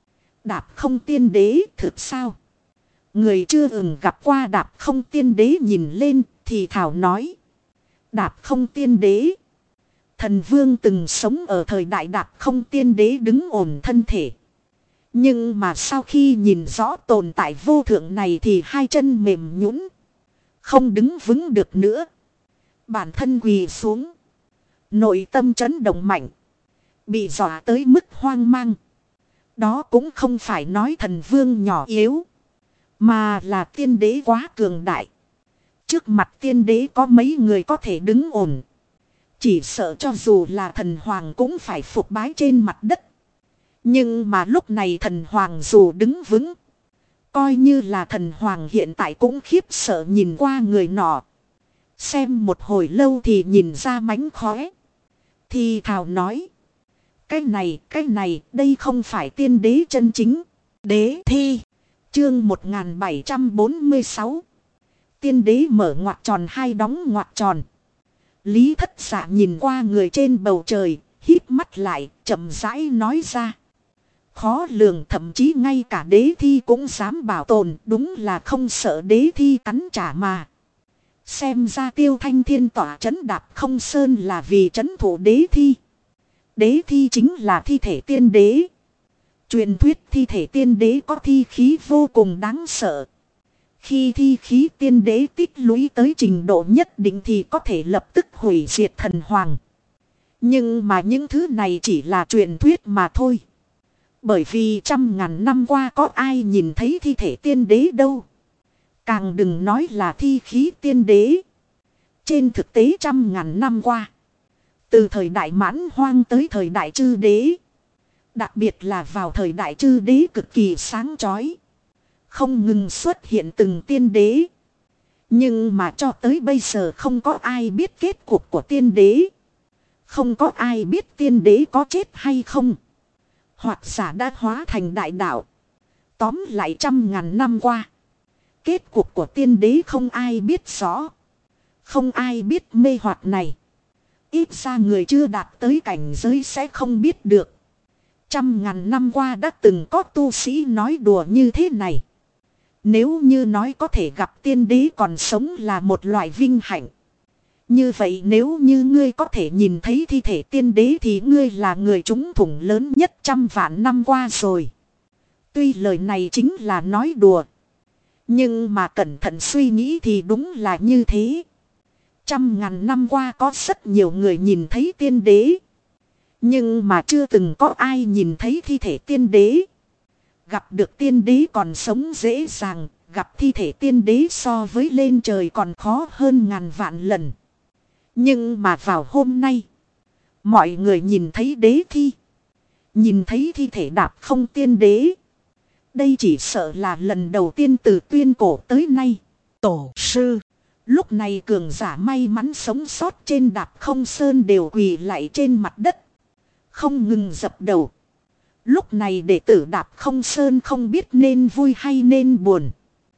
Đạp không tiên đế thực sao? Người chưa gặp qua đạp không tiên đế nhìn lên thì thảo nói. Đạp không tiên đế. Thần vương từng sống ở thời đại đạp không tiên đế đứng ổn thân thể. Nhưng mà sau khi nhìn rõ tồn tại vô thượng này thì hai chân mềm nhũn, không đứng vững được nữa. Bản thân quỳ xuống. Nội tâm chấn động mạnh. Bị dọa tới mức hoang mang. Đó cũng không phải nói thần vương nhỏ yếu. Mà là tiên đế quá cường đại. Trước mặt tiên đế có mấy người có thể đứng ổn. Chỉ sợ cho dù là thần hoàng cũng phải phục bái trên mặt đất. Nhưng mà lúc này thần hoàng dù đứng vững. Coi như là thần hoàng hiện tại cũng khiếp sợ nhìn qua người nọ. Xem một hồi lâu thì nhìn ra mánh khóe. Thì thào nói. Cái này, đây không phải tiên đế chân chính. Đế thi. Chương 1746. Tiên đế mở ngoặc tròn hai đóng ngoặc tròn. Lý Thất Dạ nhìn qua người trên bầu trời, híp mắt lại, chậm rãi nói ra. Khó lường, thậm chí ngay cả đế thi cũng dám bảo tồn, đúng là không sợ đế thi cắn trả mà. Xem ra Tiêu Thanh Thiên tỏa trấn Đạp Không Sơn là vì trấn thủ đế thi. Đế thi chính là thi thể tiên đế. Truyền thuyết thi thể tiên đế có thi khí vô cùng đáng sợ. Khi thi khí tiên đế tích lũy tới trình độ nhất định thì có thể lập tức hủy diệt thần hoàng. Nhưng mà những thứ này chỉ là truyền thuyết mà thôi. Bởi vì 100.000 năm qua có ai nhìn thấy thi thể tiên đế đâu. Càng đừng nói là thi khí tiên đế. Trên thực tế 100.000 năm qua, từ thời đại Mãn Hoang tới thời đại Chư Đế, đặc biệt là vào thời đại Chư Đế cực kỳ sáng chói, không ngừng xuất hiện từng tiên đế. Nhưng mà cho tới bây giờ không có ai biết kết cục của tiên đế. Không có ai biết tiên đế có chết hay không, hoặc giả đã hóa thành đại đạo. Tóm lại 100.000 năm qua, kết cục của tiên đế không ai biết rõ. Không ai biết mê hoặc này. Ít ra người chưa đạt tới cảnh giới sẽ không biết được. 100.000 năm qua đã từng có tu sĩ nói đùa như thế này. Nếu như nói có thể gặp tiên đế còn sống là một loại vinh hạnh. Như vậy nếu như ngươi có thể nhìn thấy thi thể tiên đế thì ngươi là người trúng thủng lớn nhất 100.000 năm qua rồi. Tuy lời này chính là nói đùa, nhưng mà cẩn thận suy nghĩ thì đúng là như thế. 100.000 năm qua có rất nhiều người nhìn thấy tiên đế, nhưng mà chưa từng có ai nhìn thấy thi thể tiên đế. Gặp được tiên đế còn sống dễ dàng, gặp thi thể tiên đế so với lên trời còn khó hơn ngàn vạn lần. Nhưng mà vào hôm nay, mọi người nhìn thấy đế thi, nhìn thấy thi thể Đạp Không tiên đế. Đây chỉ sợ là lần đầu tiên từ tuyên cổ tới nay. Tổ sư, lúc này cường giả may mắn sống sót trên Đạp Không Sơn đều quỳ lạy trên mặt đất, không ngừng dập đầu. Lúc này đệ tử Đạp Không Sơn không biết nên vui hay nên buồn.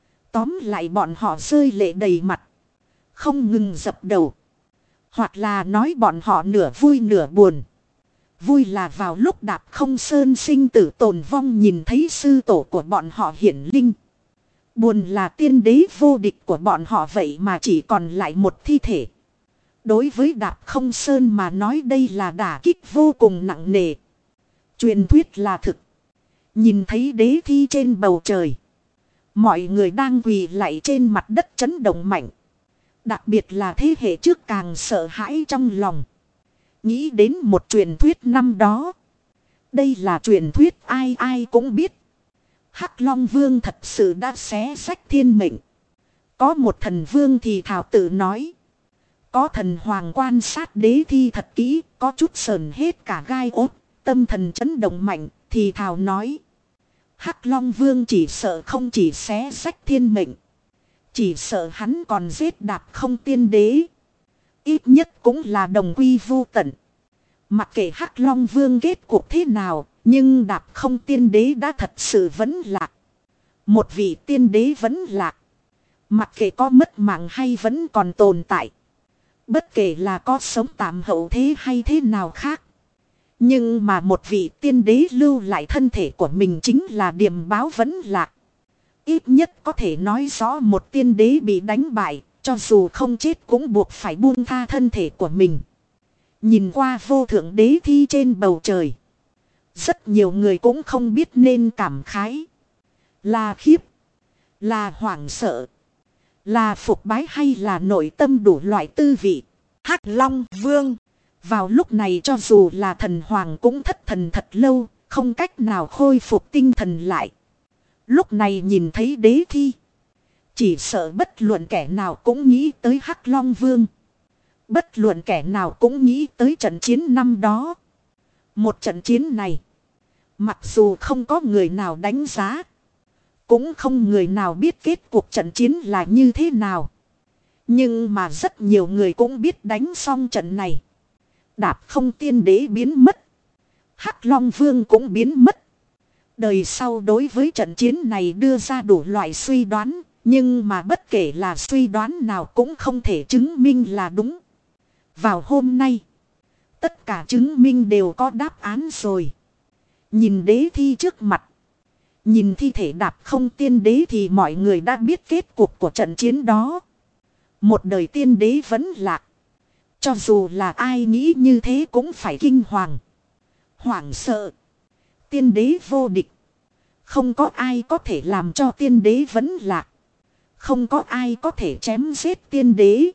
Tóm lại bọn họ rơi lệ đầy mặt, không ngừng dập đầu. Hoặc là nói bọn họ nửa vui nửa buồn. Vui là vào lúc Đạp Không Sơn sinh tử tồn vong nhìn thấy sư tổ của bọn họ hiển linh. Buồn là tiên đế vô địch của bọn họ vậy mà chỉ còn lại một thi thể. Đối với Đạp Không Sơn mà nói đây là đả kích vô cùng nặng nề. Truyền thuyết là thực. Nhìn thấy đế thi trên bầu trời, mọi người đang quỳ lạy trên mặt đất chấn động mạnh. Đặc biệt là thế hệ trước càng sợ hãi trong lòng. Nghĩ đến một truyền thuyết năm đó. Đây là truyền thuyết ai ai cũng biết. Hắc Long Vương thật sự đã xé rách thiên mệnh. Có một thần vương thì thảo tự nói. Có thần hoàng quan sát đế thi thật kỹ, có chút sờn hết cả gai ốt, tâm thần chấn động mạnh, thì thảo nói. Hắc Long Vương chỉ sợ không chỉ xé rách thiên mệnh, chỉ sợ hắn còn giết Đạp Không tiên đế. Ít nhất cũng là đồng quy vu tận. Mặc kệ Hắc Long Vương kết cuộc thế nào, nhưng Đạp Không tiên đế đã thật sự vẫn lạc. Một vị tiên đế vẫn lạc. Mặc kệ có mất mạng hay vẫn còn tồn tại. Bất kể là có sống tạm hậu thế hay thế nào khác. Nhưng mà một vị tiên đế lưu lại thân thể của mình chính là điềm báo vẫn lạc. Ít nhất có thể nói rõ một tiên đế bị đánh bại, cho dù không chết cũng buộc phải buông tha thân thể của mình. Nhìn qua vô thượng đế thi trên bầu trời, rất nhiều người cũng không biết nên cảm khái, là khiếp, là hoảng sợ, là phục bái hay là nội tâm đủ loại tư vị. Hắc Long Vương vào lúc này cho dù là thần hoàng cũng thất thần thật lâu, không cách nào khôi phục tinh thần lại. Lúc này nhìn thấy đế thi, chỉ sợ bất luận kẻ nào cũng nghĩ tới Hắc Long Vương. Bất luận kẻ nào cũng nghĩ tới trận chiến năm đó. Một trận chiến này, mặc dù không có người nào đánh giá, cũng không người nào biết kết cuộc trận chiến là như thế nào. Nhưng mà rất nhiều người cũng biết đánh xong trận này, Đạp Không tiên đế biến mất, Hắc Long Vương cũng biến mất. Đời sau đối với trận chiến này đưa ra đủ loại suy đoán, nhưng mà bất kể là suy đoán nào cũng không thể chứng minh là đúng. Vào hôm nay, tất cả chứng minh đều có đáp án rồi. Nhìn đế thi trước mặt, nhìn thi thể đạp không tiên đế thì mọi người đã biết kết cục của trận chiến đó. Một đời tiên đế vẫn lạc. Cho dù là ai nghĩ như thế cũng phải kinh hoàng, hoảng sợ. Tiên đế vô địch. Không có ai có thể làm cho tiên đế vẫn lạc. Không có ai có thể chém giết tiên đế.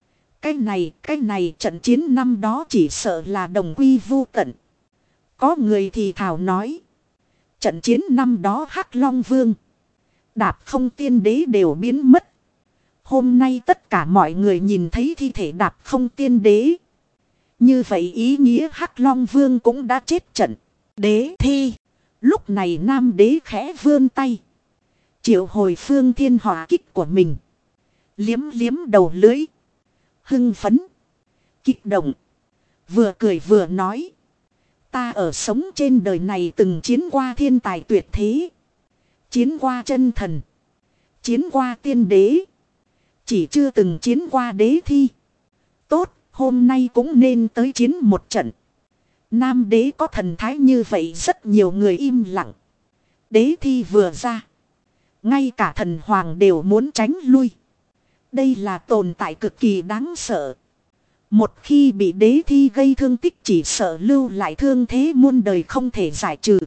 Cái này trận chiến năm đó chỉ sợ là đồng quy vu tận. Có người thì thảo nói. Trận chiến năm đó Hắc Long Vương, Đạp không tiên đế đều biến mất. Hôm nay tất cả mọi người nhìn thấy thi thể Đạp không tiên đế. Như vậy ý nghĩa Hắc Long Vương cũng đã chết trận. Đế thi. Lúc này Nam đế khẽ vươn tay, triệu hồi phương thiên hỏa kích của mình. Liếm liếm đầu lưỡi. Hưng phấn. Kích động. Vừa cười vừa nói. Ta ở sống trên đời này từng chiến qua thiên tài tuyệt thế. Chiến qua chân thần. Chiến qua tiên đế. Chỉ chưa từng chiến qua đế thi. Tốt, hôm nay cũng nên tới chiến một trận. Nam đế có thần thái như vậy rất nhiều người im lặng. Đế thi vừa ra, ngay cả thần hoàng đều muốn tránh lui. Đây là tồn tại cực kỳ đáng sợ. Một khi bị đế thi gây thương tích chỉ sợ lưu lại thương thế muôn đời không thể giải trừ.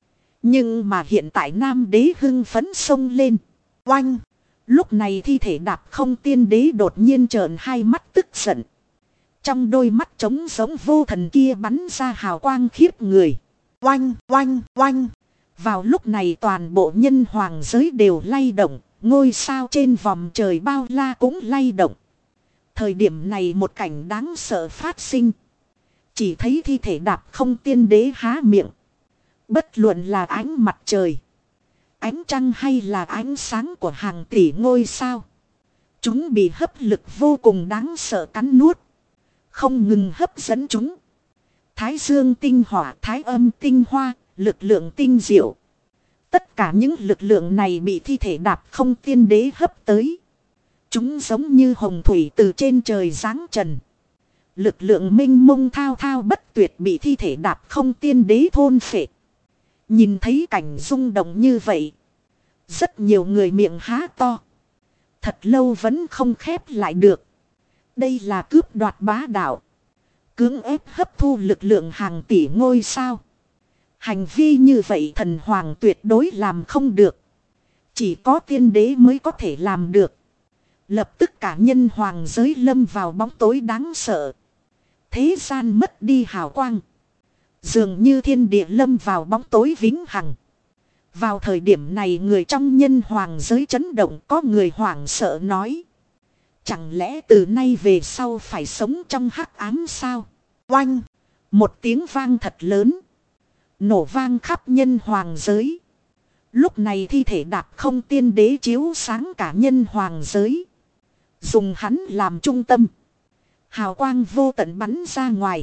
Nhưng mà hiện tại Nam đế hưng phấn xông lên. Oanh! Lúc này thi thể Đạp không tiên đế đột nhiên trợn hai mắt tức giận. Trong đôi mắt trống giống vô thần kia bắn ra hào quang khiếp người. Oanh, oanh, oanh. Vào lúc này toàn bộ nhân hoàng giới đều lay động. Ngôi sao trên vòm trời bao la cũng lay động. Thời điểm này một cảnh đáng sợ phát sinh. Chỉ thấy thi thể Đạp không tiên đế há miệng. Bất luận là ánh mặt trời, ánh trăng hay là ánh sáng của hàng tỷ ngôi sao, chúng bị hấp lực vô cùng đáng sợ cắn nuốt. Không ngừng hấp dẫn chúng. Thái dương tinh hỏa, thái âm tinh hoa, lực lượng tinh diệu. Tất cả những lực lượng này bị thi thể Đạp không tiên đế hấp tới. Chúng giống như hồng thủy từ trên trời giáng trần. Lực lượng minh mông thao thao bất tuyệt bị thi thể Đạp không tiên đế thôn phệ. Nhìn thấy cảnh rung động như vậy, rất nhiều người miệng há to. Thật lâu vẫn không khép lại được. Đây là cướp đoạt bá đạo. Cưỡng ép hấp thu lực lượng hàng tỷ ngôi sao. Hành vi như vậy thần hoàng tuyệt đối làm không được. Chỉ có tiên đế mới có thể làm được. Lập tức cả nhân hoàng giới lâm vào bóng tối đáng sợ. Thế gian mất đi hào quang. Dường như thiên địa lâm vào bóng tối vĩnh hằng. Vào thời điểm này người trong nhân hoàng giới chấn động, có người hoảng sợ nói. Chẳng lẽ từ nay về sau phải sống trong hắc ám sao? Oanh! Một tiếng vang thật lớn. Nổ vang khắp nhân hoàng giới. Lúc này thi thể Đạp không tiên đế chiếu sáng cả nhân hoàng giới. Dùng hắn làm trung tâm. Hào quang vô tận bắn ra ngoài.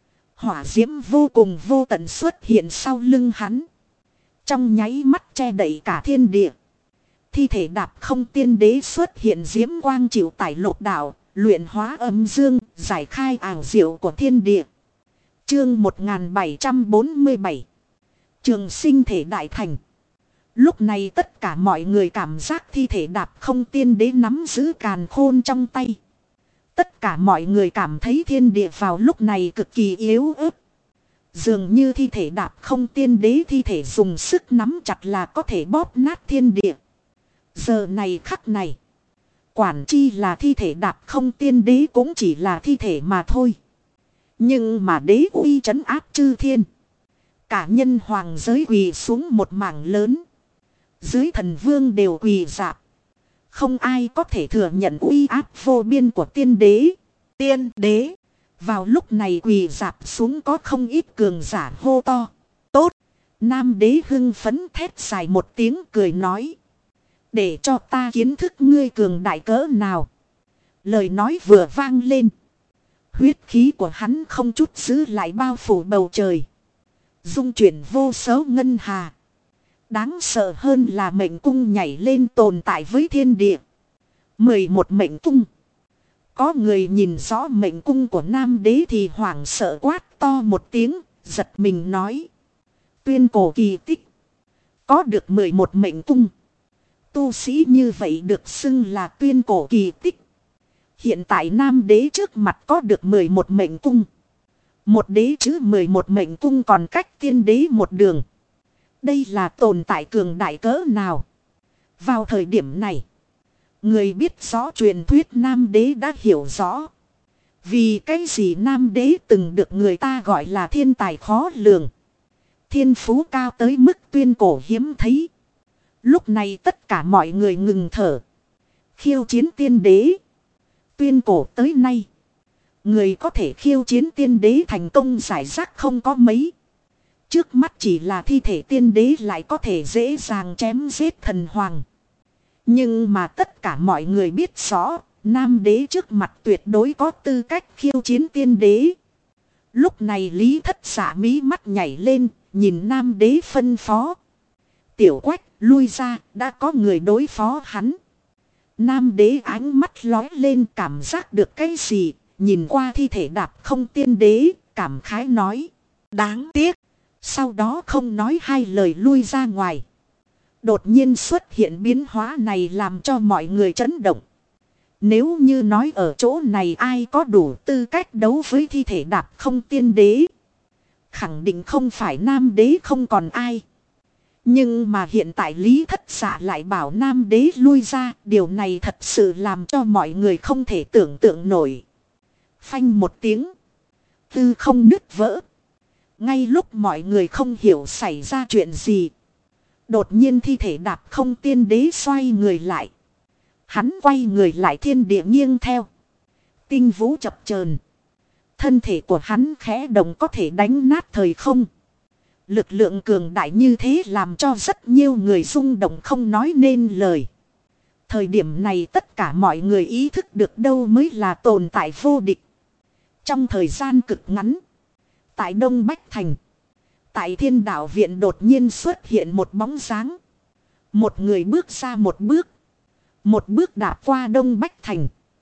Hỏa diễm vô cùng vô tận xuất hiện sau lưng hắn. Trong nháy mắt che đậy cả thiên địa. Thi thể Đạp không tiên đế xuất hiện diễm quang chịu tải lục đạo, luyện hóa âm dương, giải khai ảo diệu của thiên địa. Chương 1747. Trường sinh thể đại thành. Lúc này tất cả mọi người cảm giác thi thể Đạp không tiên đế nắm giữ càn khôn trong tay. Tất cả mọi người cảm thấy thiên địa vào lúc này cực kỳ yếu ớt. Dường như thi thể Đạp không tiên đế thi thể dùng sức nắm chặt là có thể bóp nát thiên địa. Giờ này khắc này, quản chi là thi thể Đạp không tiên đế cũng chỉ là thi thể mà thôi. Nhưng mà đế uy trấn áp chư thiên. Cả nhân hoàng giới quỳ xuống một mảng lớn. Dưới thần vương đều quỳ rạp. Không ai có thể thừa nhận uy áp vô biên của tiên đế. Tiên đế. Vào lúc này quỳ rạp xuống có không ít cường giả hô to. Tốt. Nam đế hưng phấn thét dài một tiếng cười nói. Để cho ta kiến thức ngươi cường đại cỡ nào. Lời nói vừa vang lên. Huyết khí của hắn không chút giữ lại bao phủ bầu trời. Dung chuyển vô số ngân hà. Đáng sợ hơn là mệnh cung nhảy lên tồn tại với thiên địa. 11 mệnh cung. Có người nhìn rõ mệnh cung của nam đế thì hoảng sợ quát to một tiếng, giật mình nói. Tuyên cổ kỳ tích. Có được 11 mệnh cung. Tu sĩ như vậy được xưng là tuyên cổ kỳ tích. Hiện tại nam đế trước mặt có được 11 mệnh cung. Một đế chứ 11 mệnh cung còn cách tiên đế một đường. Đây là tồn tại cường đại cỡ nào? Vào thời điểm này, người biết rõ truyền thuyết nam đế đã hiểu rõ. Vì cái gì nam đế từng được người ta gọi là thiên tài khó lường. Thiên phú cao tới mức tuyên cổ hiếm thấy. Lúc này tất cả mọi người ngừng thở. Khiêu chiến tiên đế. Tuyên cổ tới nay, người có thể khiêu chiến tiên đế thành công giải rác không có mấy. Trước mắt chỉ là thi thể tiên đế lại có thể dễ dàng chém giết thần hoàng. Nhưng mà tất cả mọi người biết rõ, nam đế trước mặt tuyệt đối có tư cách khiêu chiến tiên đế. Lúc này Lý Thất Dạ mí mắt nhảy lên, nhìn nam đế phân phó. Tiểu Quách, lui ra, đã có người đối phó hắn. Nam đế ánh mắt lói lên cảm giác được cái gì, nhìn qua thi thể đạp không tiên đế, cảm khái nói. Đáng tiếc. Sau đó không nói hai lời lui ra ngoài. Đột nhiên xuất hiện biến hóa này làm cho mọi người chấn động. Nếu như nói ở chỗ này ai có đủ tư cách đấu với thi thể đạp không tiên đế, khẳng định không phải nam đế không còn ai. Nhưng mà hiện tại Lý Thất Dạ lại bảo nam đế lui ra, điều này thật sự làm cho mọi người không thể tưởng tượng nổi. Phanh một tiếng, tư không nứt vỡ. Ngay lúc mọi người không hiểu xảy ra chuyện gì, đột nhiên thi thể đạp không tiên đế xoay người lại. Hắn quay người lại thiên địa nghiêng theo. Tinh vũ chập chờn. Thân thể của hắn khẽ động có thể đánh nát thời không. Lực lượng cường đại như thế làm cho rất nhiều người rung động không nói nên lời. Thời điểm này tất cả mọi người ý thức được đâu mới là tồn tại vô địch. Trong thời gian cực ngắn, tại Đông Bách Thành, tại Thiên Đạo Viện đột nhiên xuất hiện một bóng dáng. Một người bước ra một bước. Một bước đạp qua Đông Bách Thành.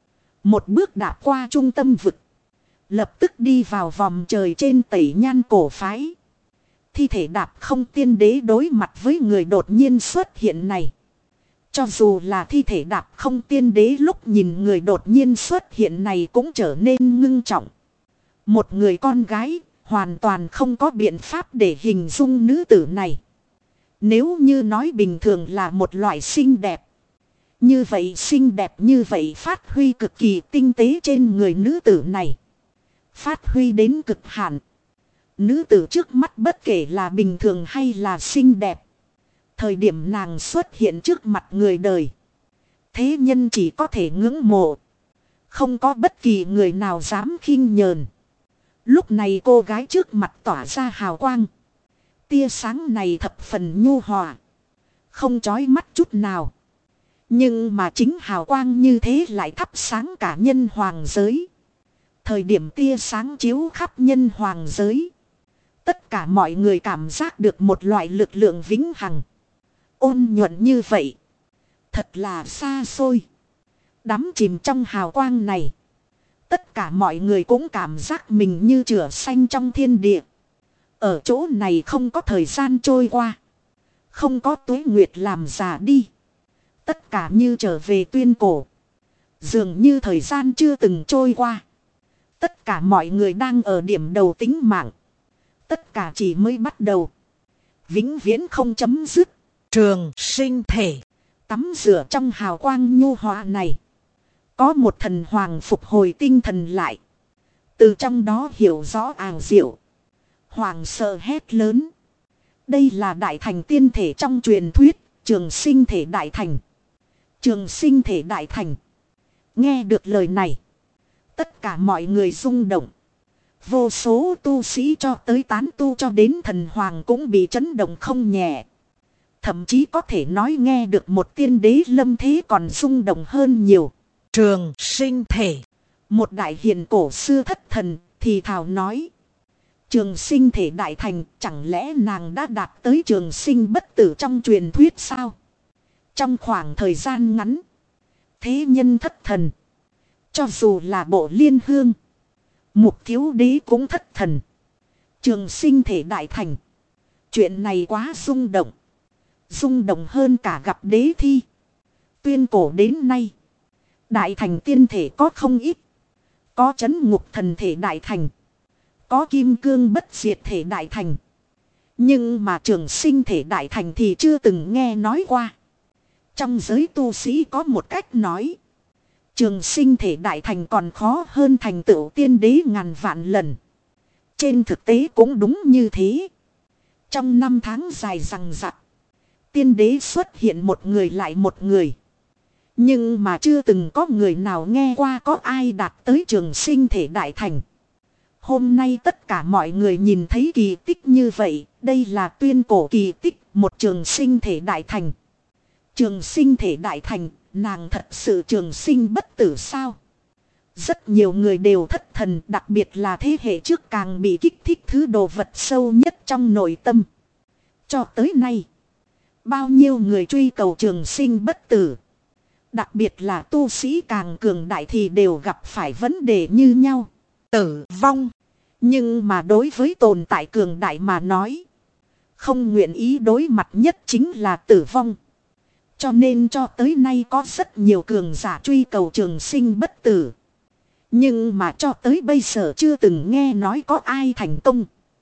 Một bước đạp qua trung tâm vực. Lập tức đi vào vòng trời trên Tẩy Nhan cổ phái. Thi thể đạp không tiên đế đối mặt với người đột nhiên xuất hiện này. Cho dù là thi thể đạp không tiên đế lúc nhìn người đột nhiên xuất hiện này cũng trở nên ngưng trọng. Một người con gái hoàn toàn không có biện pháp để hình dung nữ tử này. Nếu như nói bình thường là một loại xinh đẹp, như vậy xinh đẹp như vậy phát huy cực kỳ tinh tế trên người nữ tử này. Phát huy đến cực hạn. Nữ tử trước mắt bất kể là bình thường hay là xinh đẹp, thời điểm nàng xuất hiện trước mặt người đời, thế nhân chỉ có thể ngưỡng mộ. Không có bất kỳ người nào dám khinh nhờn. Lúc này cô gái trước mặt tỏa ra hào quang. Tia sáng này thập phần nhu hòa, không chói mắt chút nào. Nhưng mà chính hào quang như thế lại thắp sáng cả nhân hoàng giới. Thời điểm tia sáng chiếu khắp nhân hoàng giới, tất cả mọi người cảm giác được một loại lực lượng vĩnh hằng. Ôn nhuận như vậy, thật là xa xôi. Đắm chìm trong hào quang này, tất cả mọi người cũng cảm giác mình như chửa xanh trong thiên địa. Ở chỗ này không có thời gian trôi qua, không có tuế nguyệt làm già đi. Tất cả như trở về tuyên cổ, dường như thời gian chưa từng trôi qua. Tất cả mọi người đang ở điểm đầu tính mạng. Tất cả chỉ mới bắt đầu, vĩnh viễn không chấm dứt. Trường sinh thể tắm rửa trong hào quang nhu hòa này. Có một thần hoàng phục hồi tinh thần lại, từ trong đó hiểu rõ ảo diệu. Hoàng sợ hét lớn. Đây là đại thành tiên thể trong truyền thuyết, trường sinh thể đại thành. Trường sinh thể đại thành. Nghe được lời này, tất cả mọi người rung động. Vô số tu sĩ cho tới tán tu cho đến thần hoàng cũng bị chấn động không nhẹ. Thậm chí có thể nói nghe được một tiên đế lâm thế còn rung động hơn nhiều. Trường sinh thể. Một đại hiền cổ xưa thất thần thì thào nói. Trường sinh thể đại thành, chẳng lẽ nàng đã đạt tới trường sinh bất tử trong truyền thuyết sao? Trong khoảng thời gian ngắn, thế nhân thất thần. Cho dù là Bộ Liên Hương, Mục Thiếu Đế cũng thất thần. Trường sinh thể đại thành. Chuyện này quá rung động. Rung động hơn cả gặp đế thi. Tuyên cổ đến nay, đại thành tiên thể có không ít. Có chấn ngục thần thể đại thành, có kim cương bất diệt thể đại thành. Nhưng mà trường sinh thể đại thành thì chưa từng nghe nói qua. Trong giới tu sĩ có một cách nói, trường sinh thể đại thành còn khó hơn thành tựu tiên đế ngàn vạn lần. Trên thực tế cũng đúng như thế. Trong năm tháng dài rằng rặc, tiên đế xuất hiện một người lại một người. Nhưng mà chưa từng có người nào nghe qua có ai đạt tới trường sinh thể đại thành. Hôm nay tất cả mọi người nhìn thấy kỳ tích như vậy. Đây là tuyên cổ kỳ tích, một trường sinh thể đại thành. Trường sinh thể đại thành, nàng thật sự trường sinh bất tử sao? Rất nhiều người đều thất thần, đặc biệt là thế hệ trước càng bị kích thích thứ đồ vật sâu nhất trong nội tâm. Cho tới nay, bao nhiêu người truy cầu trường sinh bất tử. Đặc biệt là tu sĩ càng cường đại thì đều gặp phải vấn đề như nhau. Tử vong. Nhưng mà đối với tồn tại cường đại mà nói, không nguyện ý đối mặt nhất chính là tử vong. Cho nên cho tới nay có rất nhiều cường giả truy cầu trường sinh bất tử. Nhưng mà cho tới bây giờ chưa từng nghe nói có ai thành công.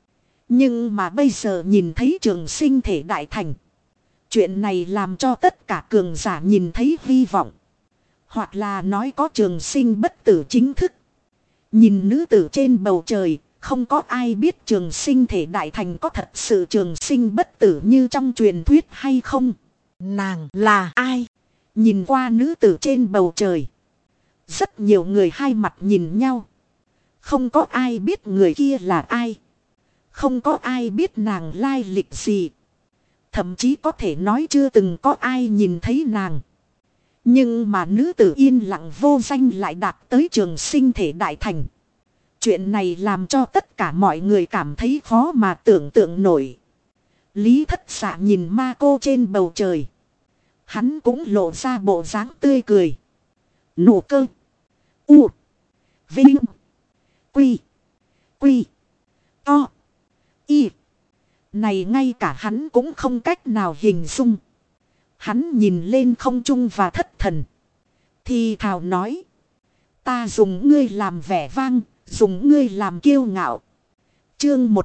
Nhưng mà bây giờ nhìn thấy trường sinh thể đại thành. Chuyện này làm cho tất cả cường giả nhìn thấy hy vọng. Hoặc là nói có trường sinh bất tử chính thức. Nhìn nữ tử trên bầu trời, không có ai biết trường sinh thể đại thành có thật sự trường sinh bất tử như trong truyền thuyết hay không. Nàng là ai? Nhìn qua nữ tử trên bầu trời. Rất nhiều người hai mặt nhìn nhau. Không có ai biết người kia là ai. Không có ai biết nàng lai lịch gì. Thậm chí có thể nói chưa từng có ai nhìn thấy nàng. Nhưng mà nữ tử yên lặng vô danh lại đạt tới trường sinh thể đại thành. Chuyện này làm cho tất cả mọi người cảm thấy khó mà tưởng tượng nổi. Lý Thất Dạ nhìn ma cô trên bầu trời. Hắn cũng lộ ra bộ dáng tươi cười. Nụ cơ. U. Vinh. Quy. Quy. To. Y. Này ngay cả hắn cũng không cách nào hình dung. Hắn nhìn lên không trung và thất thần. Thì thào nói. Ta dùng ngươi làm vẻ vang, dùng ngươi làm kiêu ngạo. Chương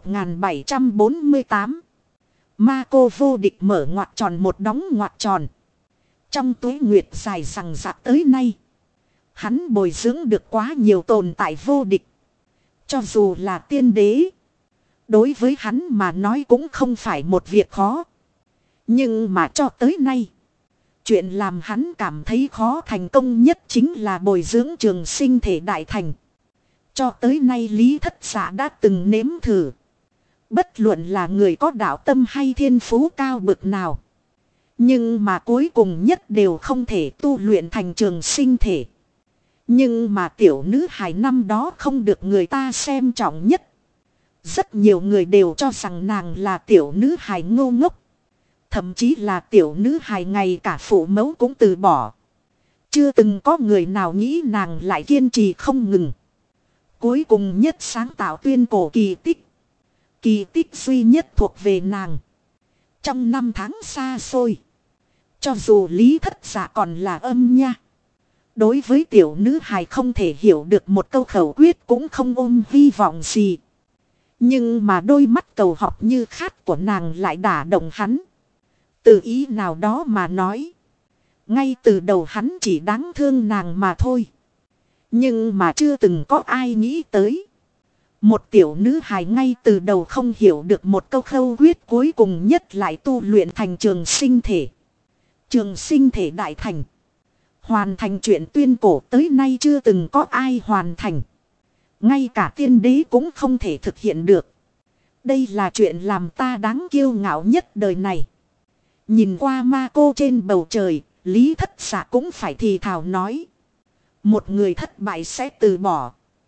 1748. Ma cô vô địch mở ngoặc tròn một đóng ngoặc tròn. Trong tuế nguyệt dài rằng rạc tới nay, hắn bồi dưỡng được quá nhiều tồn tại vô địch. Cho dù là tiên đế, đối với hắn mà nói cũng không phải một việc khó. Nhưng mà cho tới nay, chuyện làm hắn cảm thấy khó thành công nhất chính là bồi dưỡng trường sinh thể đại thành. Cho tới nay Lý Thất Dạ đã từng nếm thử. Bất luận là người có đạo tâm hay thiên phú cao bực nào. Nhưng mà cuối cùng nhất đều không thể tu luyện thành trường sinh thể. Nhưng mà tiểu nữ hài năm đó không được người ta xem trọng nhất. Rất nhiều người đều cho rằng nàng là tiểu nữ hài ngô ngốc. Thậm chí là tiểu nữ hài ngay cả phụ mẫu cũng từ bỏ. Chưa từng có người nào nghĩ nàng lại kiên trì không ngừng. Cuối cùng nhất sáng tạo tuyên cổ kỳ tích. Kỳ tích duy nhất thuộc về nàng. Trong năm tháng xa xôi, cho dù Lý Thất Dạ còn là âm nha, đối với tiểu nữ hài không thể hiểu được một câu khẩu quyết cũng không ôm hy vọng gì. Nhưng mà đôi mắt cầu học như khát của nàng lại đả động hắn. Từ ý nào đó mà nói, ngay từ đầu hắn chỉ đáng thương nàng mà thôi. Nhưng mà chưa từng có ai nghĩ tới, một tiểu nữ hài ngay từ đầu không hiểu được một câu khẩu quyết cuối cùng nhất lại tu luyện thành trường sinh thể. Trường sinh thể đại thành. Hoàn thành chuyện tuyên cổ tới nay chưa từng có ai hoàn thành. Ngay cả tiên đế cũng không thể thực hiện được. Đây là chuyện làm ta đáng kiêu ngạo nhất đời này. Nhìn qua ma cô trên bầu trời, Lý Thất Dạ cũng phải thì thào nói. Một người thất bại sẽ từ bỏ.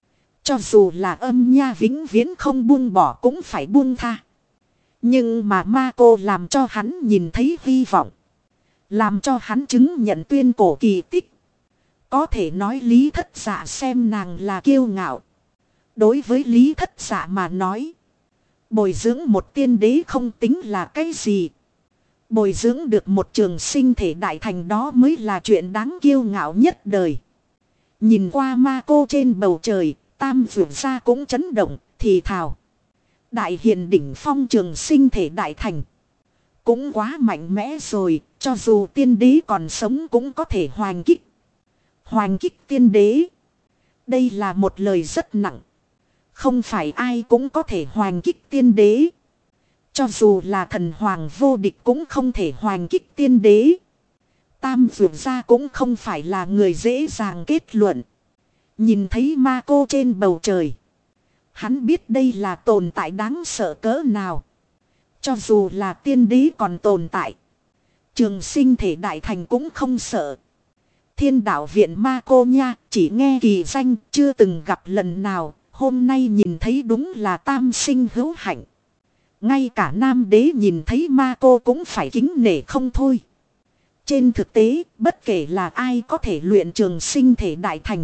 Cho dù là âm nha vĩnh viễn không buông bỏ cũng phải buông tha. Nhưng mà ma cô làm cho hắn nhìn thấy hy vọng. Làm cho hắn chứng nhận tuyên cổ kỳ tích. Có thể nói Lý Thất Dạ xem nàng là kiêu ngạo. Đối với Lý Thất Dạ mà nói. Bồi dưỡng một tiên đế không tính là cái gì. Bồi dưỡng được một trường sinh thể đại thành đó mới là chuyện đáng kiêu ngạo nhất đời. Nhìn qua ma cô trên bầu trời, Tam Vượt Gia cũng chấn động, thì thào. Đại hiền đỉnh phong trường sinh thể đại thành. Cũng quá mạnh mẽ rồi, cho dù tiên đế còn sống cũng có thể hoành kích. Hoành kích tiên đế. Đây là một lời rất nặng. Không phải ai cũng có thể hoành kích tiên đế. Cho dù là thần hoàng vô địch cũng không thể hoành kích tiên đế. Tam Vượt Gia cũng không phải là người dễ dàng kết luận. Nhìn thấy ma cô trên bầu trời. Hắn biết đây là tồn tại đáng sợ cỡ nào. Cho dù là tiên đế còn tồn tại. Trường sinh thể đại thành cũng không sợ. Thiên đạo viện ma cô nha, chỉ nghe kỳ danh, chưa từng gặp lần nào. Hôm nay nhìn thấy đúng là tam sinh hữu hạnh. Ngay cả nam đế nhìn thấy ma cô cũng phải kính nể không thôi. Trên thực tế, bất kể là ai có thể luyện trường sinh thể đại thành.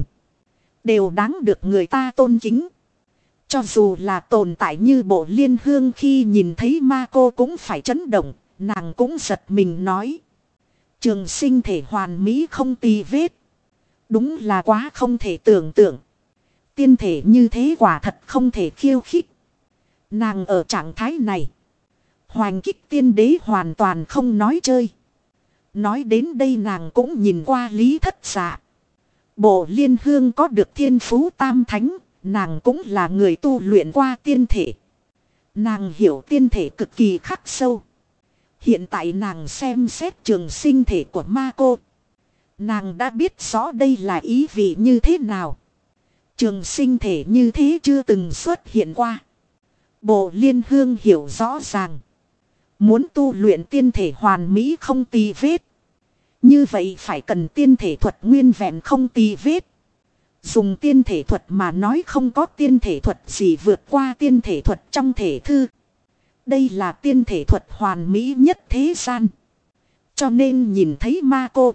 Đều đáng được người ta tôn kính. Cho dù là tồn tại như Bộ Liên Hương khi nhìn thấy ma cô cũng phải chấn động, nàng cũng giật mình nói. Trường sinh thể hoàn mỹ không tì vết. Đúng là quá không thể tưởng tượng. Tiên thể như thế quả thật không thể khiêu khích. Nàng ở trạng thái này. Hoành kích tiên đế hoàn toàn không nói chơi. Nói đến đây nàng cũng nhìn qua Lý Thất Dạ. Bộ Liên Hương có được thiên phú tam thánh. Nàng cũng là người tu luyện qua tiên thể. Nàng hiểu tiên thể cực kỳ khắc sâu. Hiện tại nàng xem xét trường sinh thể của ma cô. Nàng đã biết rõ đây là ý vị như thế nào. Trường sinh thể như thế chưa từng xuất hiện qua. Bộ Liên Hương hiểu rõ ràng. Muốn tu luyện tiên thể hoàn mỹ không tì vết. Như vậy phải cần tiên thể thuật nguyên vẹn không tì vết. Dùng tiên thể thuật mà nói không có tiên thể thuật gì vượt qua tiên thể thuật trong thể thư. Đây là tiên thể thuật hoàn mỹ nhất thế gian. Cho nên nhìn thấy ma cô.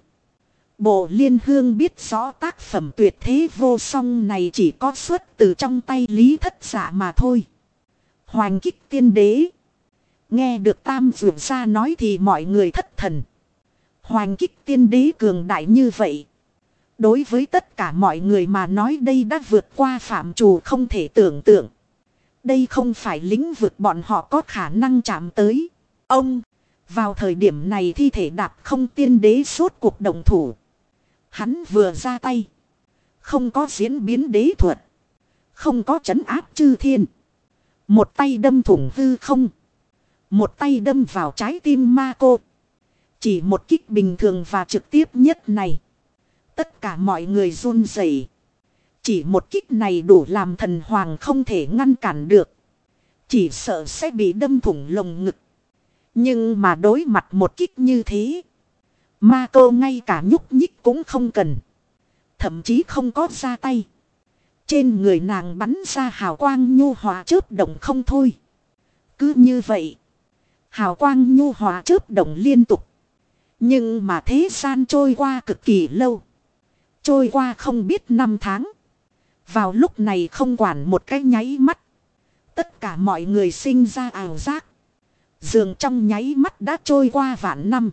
Bộ Liên Hương biết rõ tác phẩm tuyệt thế vô song này chỉ có xuất từ trong tay Lý Thất Dạ mà thôi. Hoành kích tiên đế. Nghe được Tam Vượt Gia nói thì mọi người thất thần. Hoành kích tiên đế cường đại như vậy. Đối với tất cả mọi người mà nói đây đã vượt qua phạm trù không thể tưởng tượng. Đây không phải lĩnh vực bọn họ có khả năng chạm tới. Ông, vào thời điểm này thi thể đạp không tiên đế suốt cuộc động thủ. Hắn vừa ra tay. Không có diễn biến đế thuật. Không có trấn áp chư thiên. Một tay đâm thủng hư không. Một tay đâm vào trái tim ma cô. Chỉ một kích bình thường và trực tiếp nhất này. Tất cả mọi người run rẩy. Chỉ một kích này đủ làm thần hoàng không thể ngăn cản được. Chỉ sợ sẽ bị đâm thủng lồng ngực. Nhưng mà đối mặt một kích như thế. Ma cô ngay cả nhúc nhích cũng không cần. Thậm chí không có ra tay. Trên người nàng bắn ra hào quang nhu hòa chớp động không thôi. Cứ như vậy. Hào quang nhu hòa chớp động liên tục. Nhưng mà thế gian trôi qua cực kỳ lâu. Trôi qua không biết năm tháng. Vào lúc này không quản một cái nháy mắt. Tất cả mọi người sinh ra ảo giác. Dường trong nháy mắt đã trôi qua vạn năm.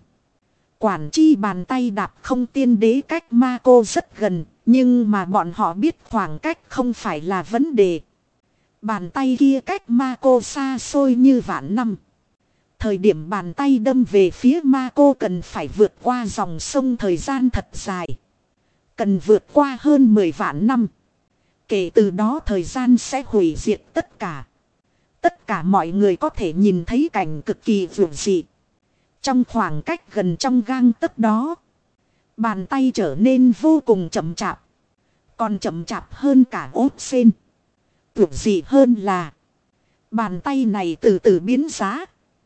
Quản chi bàn tay đạp không tiên đế cách ma cô rất gần. Nhưng mà bọn họ biết khoảng cách không phải là vấn đề. Bàn tay kia cách ma cô xa xôi như vạn năm. Thời điểm bàn tay đâm về phía ma cô cần phải vượt qua dòng sông thời gian thật dài. Cần vượt qua hơn 10 vạn năm. Kể từ đó thời gian sẽ hủy diệt tất cả. Tất cả mọi người có thể nhìn thấy cảnh cực kỳ vượt dị. Trong khoảng cách gần trong gang tấc đó. Bàn tay trở nên vô cùng chậm chạp. Còn chậm chạp hơn cả ốt sen. Vượt dị hơn là. Bàn tay này từ từ biến giá.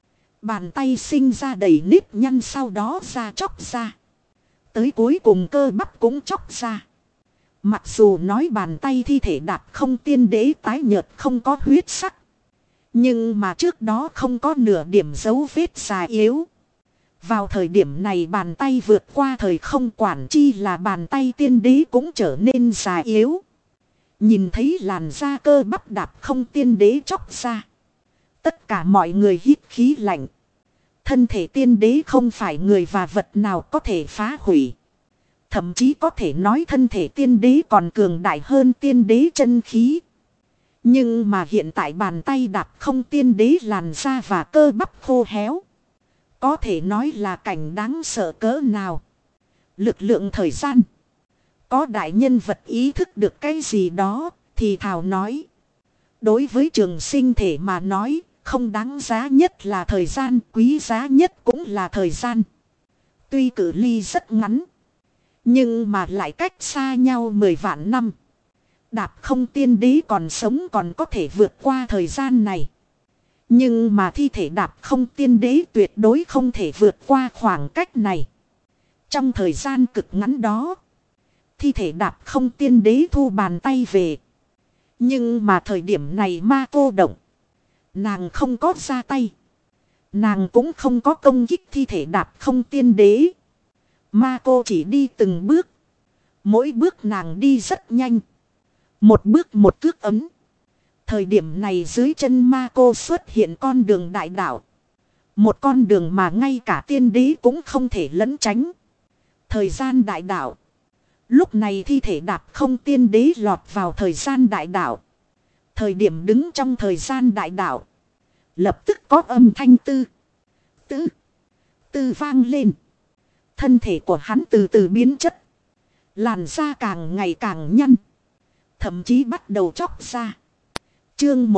Bàn tay sinh ra đầy nếp nhăn sau đó ra chóc ra. Tới cuối cùng cơ bắp cũng chóc ra. Mặc dù nói bàn tay thi thể đạp không tiên đế tái nhợt không có huyết sắc. Nhưng mà trước đó không có nửa điểm dấu vết già yếu. Vào thời điểm này bàn tay vượt qua thời không, quản chi là bàn tay tiên đế cũng trở nên già yếu. Nhìn thấy làn da cơ bắp đạp không tiên đế chóc ra. Tất cả mọi người hít khí lạnh. Thân thể tiên đế không phải người và vật nào có thể phá hủy. Thậm chí có thể nói thân thể tiên đế còn cường đại hơn tiên đế chân khí. Nhưng mà hiện tại bàn tay đạp không tiên đế làn da và cơ bắp khô héo. Có thể nói là cảnh đáng sợ cỡ nào. Lực lượng thời gian. Có đại nhân vật ý thức được cái gì đó thì thào nói. Đối với trường sinh thể mà nói, không đáng giá nhất là thời gian, quý giá nhất cũng là thời gian. Tuy cự ly rất ngắn, nhưng mà lại cách xa nhau 10 vạn năm. Đạp không tiên đế còn sống còn có thể vượt qua thời gian này. Nhưng mà thi thể đạp không tiên đế tuyệt đối không thể vượt qua khoảng cách này. Trong thời gian cực ngắn đó, thi thể đạp không tiên đế thu bàn tay về. Nhưng mà thời điểm này ma cô động. Nàng không có ra tay. Nàng cũng không có công kích thi thể đạp không tiên đế. Ma cô chỉ đi từng bước. Mỗi bước nàng đi rất nhanh. Một bước một cước ấm. Thời điểm này dưới chân ma cô xuất hiện con đường đại đạo. Một con đường mà ngay cả tiên đế cũng không thể lẫn tránh. Thời gian đại đạo. Lúc này thi thể đạp không tiên đế lọt vào thời gian đại đạo. Thời điểm đứng trong thời gian đại đạo. Lập tức có âm thanh tư vang lên. Thân thể của hắn từ từ biến chất. Làn da càng ngày càng nhăn. Thậm chí bắt đầu chóc ra. Chương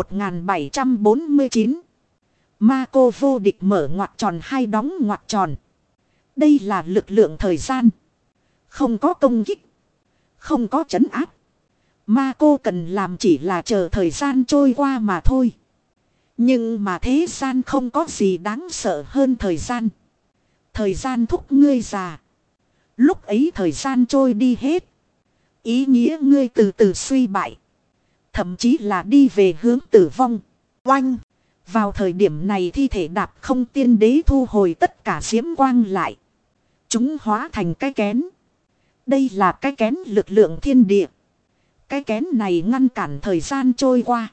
1749. Ma cô vô địch mở ngoặc tròn hai đóng ngoặc tròn. Đây là lực lượng thời gian. Không có công kích. Không có trấn áp. Ma cô cần làm chỉ là chờ thời gian trôi qua mà thôi. Nhưng mà thế gian không có gì đáng sợ hơn thời gian. Thời gian thúc ngươi già. Lúc ấy thời gian trôi đi hết. Ý nghĩa ngươi từ từ suy bại. Thậm chí là đi về hướng tử vong. Oanh. Vào thời điểm này thi thể đạp không tiên đế thu hồi tất cả diễm quang lại. Chúng hóa thành cái kén. Đây là cái kén lực lượng thiên địa. Cái kén này ngăn cản thời gian trôi qua.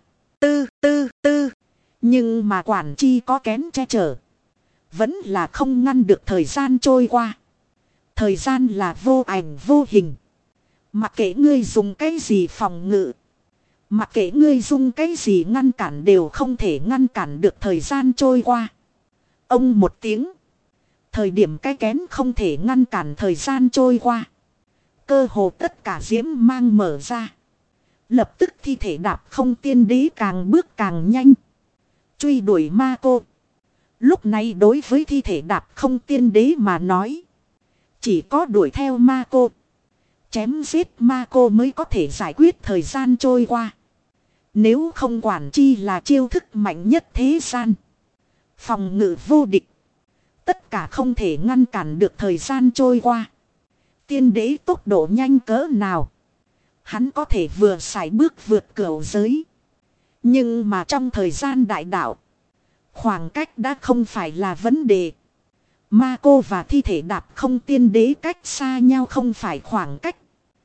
Tư. Nhưng mà quản chi có kén che chở. Vẫn là không ngăn được thời gian trôi qua. Thời gian là vô ảnh vô hình. Mặc kệ ngươi dùng cái gì phòng ngự. Mặc kệ ngươi dùng cái gì ngăn cản đều không thể ngăn cản được thời gian trôi qua. Ông một tiếng. Thời điểm cái kén không thể ngăn cản thời gian trôi qua. Cơ hồ tất cả diễm mang mở ra. Lập tức thi thể đạp không tiên đế càng bước càng nhanh. Truy đuổi ma cô. Lúc này đối với thi thể đạp không tiên đế mà nói. Chỉ có đuổi theo ma cô. Chém giết ma cô mới có thể giải quyết thời gian trôi qua. Nếu không quản chi là chiêu thức mạnh nhất thế gian. Phòng ngự vô địch. Tất cả không thể ngăn cản được thời gian trôi qua. Tiên đế tốc độ nhanh cỡ nào. Hắn có thể vừa sải bước vượt cửu giới. Nhưng mà trong thời gian đại đạo. Khoảng cách đã không phải là vấn đề. Ma cô và thi thể đạp không tiên đế cách xa nhau không phải khoảng cách.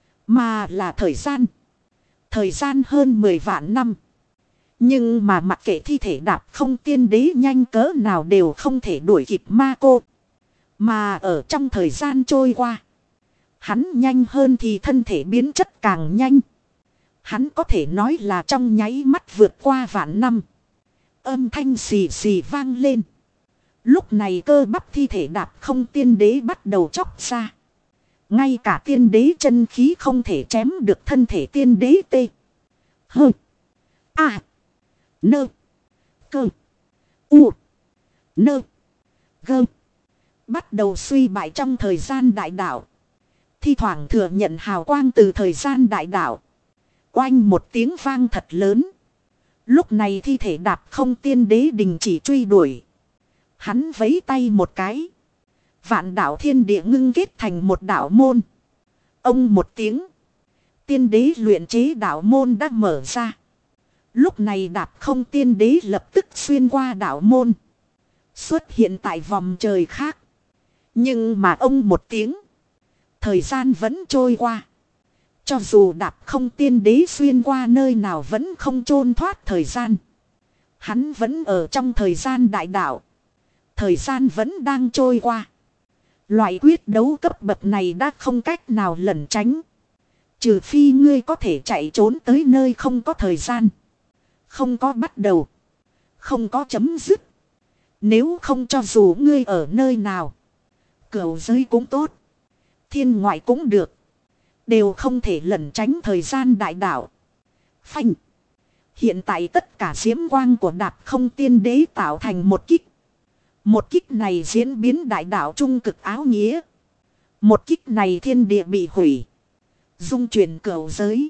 Mà là thời gian. Thời gian hơn 10 vạn năm. Nhưng mà mặc kệ thi thể đạp không tiên đế nhanh cỡ nào đều không thể đuổi kịp ma cô. Mà ở trong thời gian trôi qua. Hắn nhanh hơn thì thân thể biến chất càng nhanh. Hắn có thể nói là trong nháy mắt vượt qua vạn năm. Âm thanh xì xì vang lên. Lúc này cơ bắp thi thể đạp không tiên đế bắt đầu chóc ra. Ngay cả tiên đế chân khí không thể chém được thân thể tiên đế tê. Hơ. A. Nơ. Cơ. U. Nơ. Gơ. Bắt đầu suy bại trong thời gian đại đạo. Thi thoảng thừa nhận hào quang từ thời gian đại đạo. Oanh một tiếng vang thật lớn. Lúc này thi thể đạp không tiên đế đình chỉ truy đuổi. Hắn vấy tay một cái. Vạn đạo thiên địa ngưng kết thành một đạo môn. Ông một tiếng. Tiên đế luyện chế đạo môn đã mở ra. Lúc này Đạp Không tiên đế lập tức xuyên qua đạo môn. Xuất hiện tại vòng trời khác. Nhưng mà ông một tiếng. Thời gian vẫn trôi qua. Cho dù Đạp Không tiên đế xuyên qua nơi nào vẫn không chôn thoát thời gian. Hắn vẫn ở trong thời gian đại đạo. Thời gian vẫn đang trôi qua. Loại quyết đấu cấp bậc này đã không cách nào lẩn tránh. Trừ phi ngươi có thể chạy trốn tới nơi không có thời gian. Không có bắt đầu. Không có chấm dứt. Nếu không cho dù ngươi ở nơi nào. Cửu giới cũng tốt. Thiên ngoại cũng được. Đều không thể lẩn tránh thời gian đại đạo. Phanh. Hiện tại tất cả diễm quang của Đạp Không tiên đế tạo thành một kích. Một kích này diễn biến đại đạo trung cực áo nghĩa. Một kích này thiên địa bị hủy. Dung chuyển cửu giới.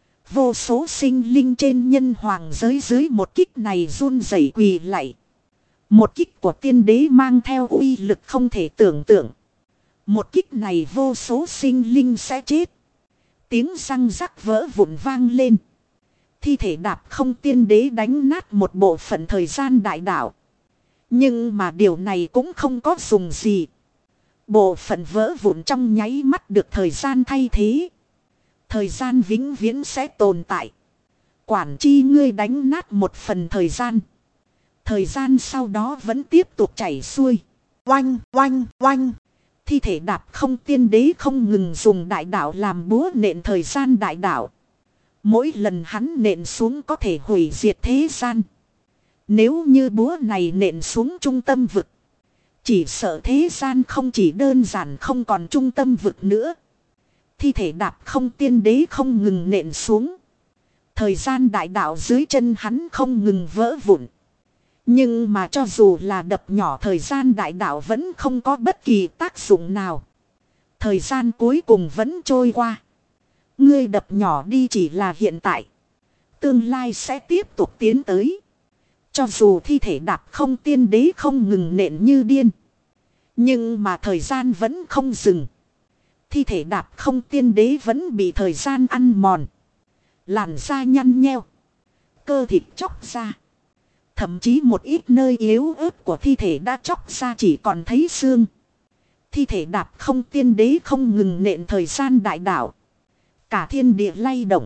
Vô số sinh linh trên nhân hoàng giới dưới một kích này run rẩy quỳ lạy. Một kích của tiên đế mang theo uy lực không thể tưởng tượng. Một kích này vô số sinh linh sẽ chết. Tiếng răng rắc vỡ vụn vang lên. Thi thể Đạp Không tiên đế đánh nát một bộ phận thời gian đại đạo. Nhưng mà điều này cũng không có dùng gì. Bộ phận vỡ vụn trong nháy mắt được thời gian thay thế. Thời gian vĩnh viễn sẽ tồn tại. Quản chi ngươi đánh nát một phần thời gian. Thời gian sau đó vẫn tiếp tục chảy xuôi. Oanh, oanh, oanh. Thi thể Đạp Không tiên đế không ngừng dùng đại đạo làm búa nện thời gian đại đạo. Mỗi lần hắn nện xuống có thể hủy diệt thế gian. Nếu như búa này nện xuống trung tâm vực. Chỉ sợ thế gian không chỉ đơn giản không còn trung tâm vực nữa. Thi thể Đạp Không tiên đế không ngừng nện xuống. Thời gian đại đạo dưới chân hắn không ngừng vỡ vụn. Nhưng mà cho dù là đập nhỏ thời gian đại đạo vẫn không có bất kỳ tác dụng nào. Thời gian cuối cùng vẫn trôi qua. Ngươi đập nhỏ đi chỉ là hiện tại. Tương lai sẽ tiếp tục tiến tới. Cho dù thi thể Đạp Không tiên đế không ngừng nện như điên. Nhưng mà thời gian vẫn không dừng. Thi thể Đạp Không tiên đế vẫn bị thời gian ăn mòn. Làn da nhăn nheo. Cơ thịt chóc ra. Thậm chí một ít nơi yếu ớt của thi thể đã chóc ra chỉ còn thấy xương. Thi thể Đạp Không tiên đế không ngừng nện thời gian đại đạo. Cả thiên địa lay động.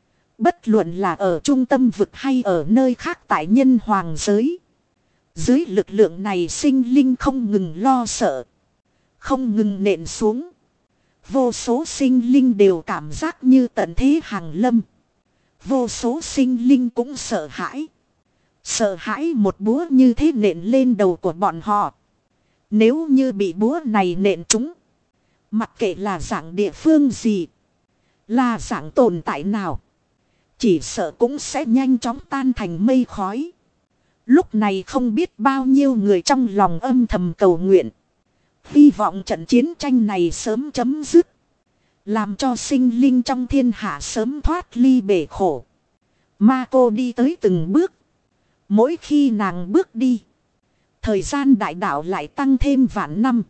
Bất luận là ở trung tâm vực hay ở nơi khác tại nhân hoàng giới. Dưới lực lượng này sinh linh không ngừng lo sợ. Không ngừng nện xuống. Vô số sinh linh đều cảm giác như tận thế hàng lâm. Vô số sinh linh cũng sợ hãi. Sợ hãi một búa như thế nện lên đầu của bọn họ. Nếu như bị búa này nện trúng. Mặc kệ là dạng địa phương gì. Là dạng tồn tại nào. Chỉ sợ cũng sẽ nhanh chóng tan thành mây khói. Lúc này không biết bao nhiêu người trong lòng âm thầm cầu nguyện. Hy vọng trận chiến tranh này sớm chấm dứt. Làm cho sinh linh trong thiên hạ sớm thoát ly bể khổ. Ma cô đi tới từng bước. Mỗi khi nàng bước đi. Thời gian đại đạo lại tăng thêm vạn năm.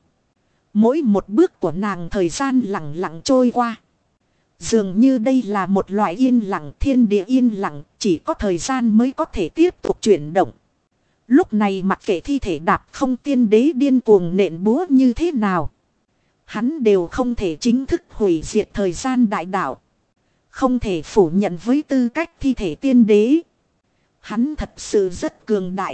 Mỗi một bước của nàng thời gian lặng lặng trôi qua. Dường như đây là một loại yên lặng, thiên địa yên lặng, chỉ có thời gian mới có thể tiếp tục chuyển động. Lúc này mặc kệ thi thể Đạp Không tiên đế điên cuồng nện búa như thế nào. Hắn đều không thể chính thức hủy diệt thời gian đại đạo. Không thể phủ nhận với tư cách thi thể tiên đế. Hắn thật sự rất cường đại.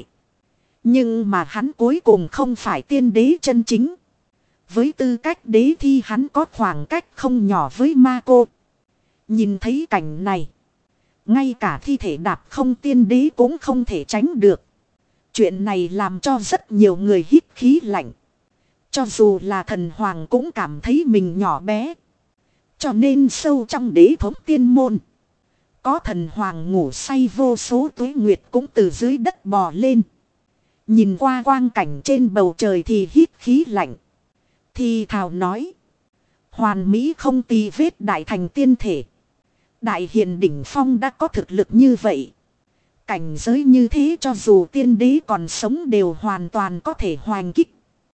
Nhưng mà hắn cuối cùng không phải tiên đế chân chính. Với tư cách đế thi hắn có khoảng cách không nhỏ với ma cô. Nhìn thấy cảnh này. Ngay cả thi thể Đạp Không tiên đế cũng không thể tránh được. Chuyện này làm cho rất nhiều người hít khí lạnh. Cho dù là thần hoàng cũng cảm thấy mình nhỏ bé. Cho nên sâu trong đế thống tiên môn. Có thần hoàng ngủ say vô số tuế nguyệt cũng từ dưới đất bò lên. Nhìn qua quang cảnh trên bầu trời thì hít khí lạnh. Thì thào nói. Hoàn mỹ không tì vết đại thành tiên thể. Đại hiền đỉnh phong đã có thực lực như vậy. Cảnh giới như thế cho dù tiên đế còn sống đều hoàn toàn có thể hoành kích.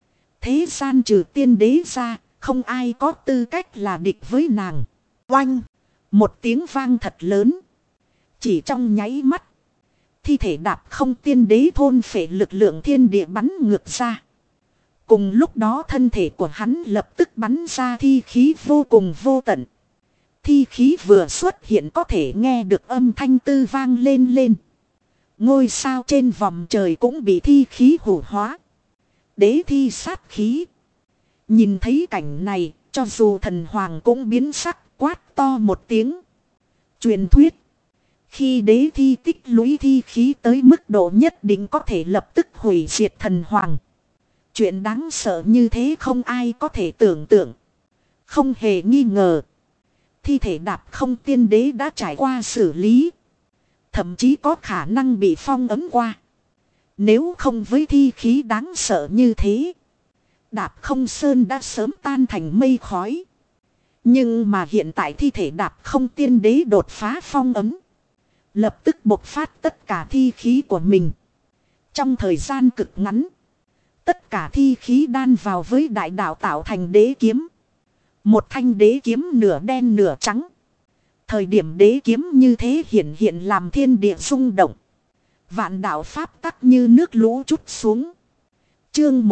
Thế gian trừ tiên đế ra, không ai có tư cách là địch với nàng. Oanh! Một tiếng vang thật lớn. Chỉ trong nháy mắt. Thi thể đạp không tiên đế thôn phệ lực lượng thiên địa bắn ngược ra. Cùng lúc đó thân thể của hắn lập tức bắn ra thi khí vô cùng vô tận. Thi khí vừa xuất hiện có thể nghe được âm thanh tư vang lên lên. Ngôi sao trên vòm trời cũng bị thi khí hủ hóa. Đế thi sát khí. Nhìn thấy cảnh này, cho dù thần hoàng cũng biến sắc, quát to một tiếng. Truyền thuyết. Khi đế thi tích lũy thi khí tới mức độ nhất định có thể lập tức hủy diệt thần hoàng. Chuyện đáng sợ như thế không ai có thể tưởng tượng. Không hề nghi ngờ. Thi thể đạp không tiên đế đã trải qua xử lý. Thậm chí có khả năng bị phong ấn qua. Nếu không với thi khí đáng sợ như thế. Đạp không sơn đã sớm tan thành mây khói. Nhưng mà hiện tại thi thể đạp không tiên đế đột phá phong ấn. Lập tức bộc phát tất cả thi khí của mình. Trong thời gian cực ngắn. Tất cả thi khí đan vào với đại đạo tạo thành đế kiếm. Một thanh đế kiếm nửa đen nửa trắng. Thời điểm đế kiếm như thế hiện làm thiên địa rung động. Vạn đạo pháp tắc như nước lũ trút xuống. Chương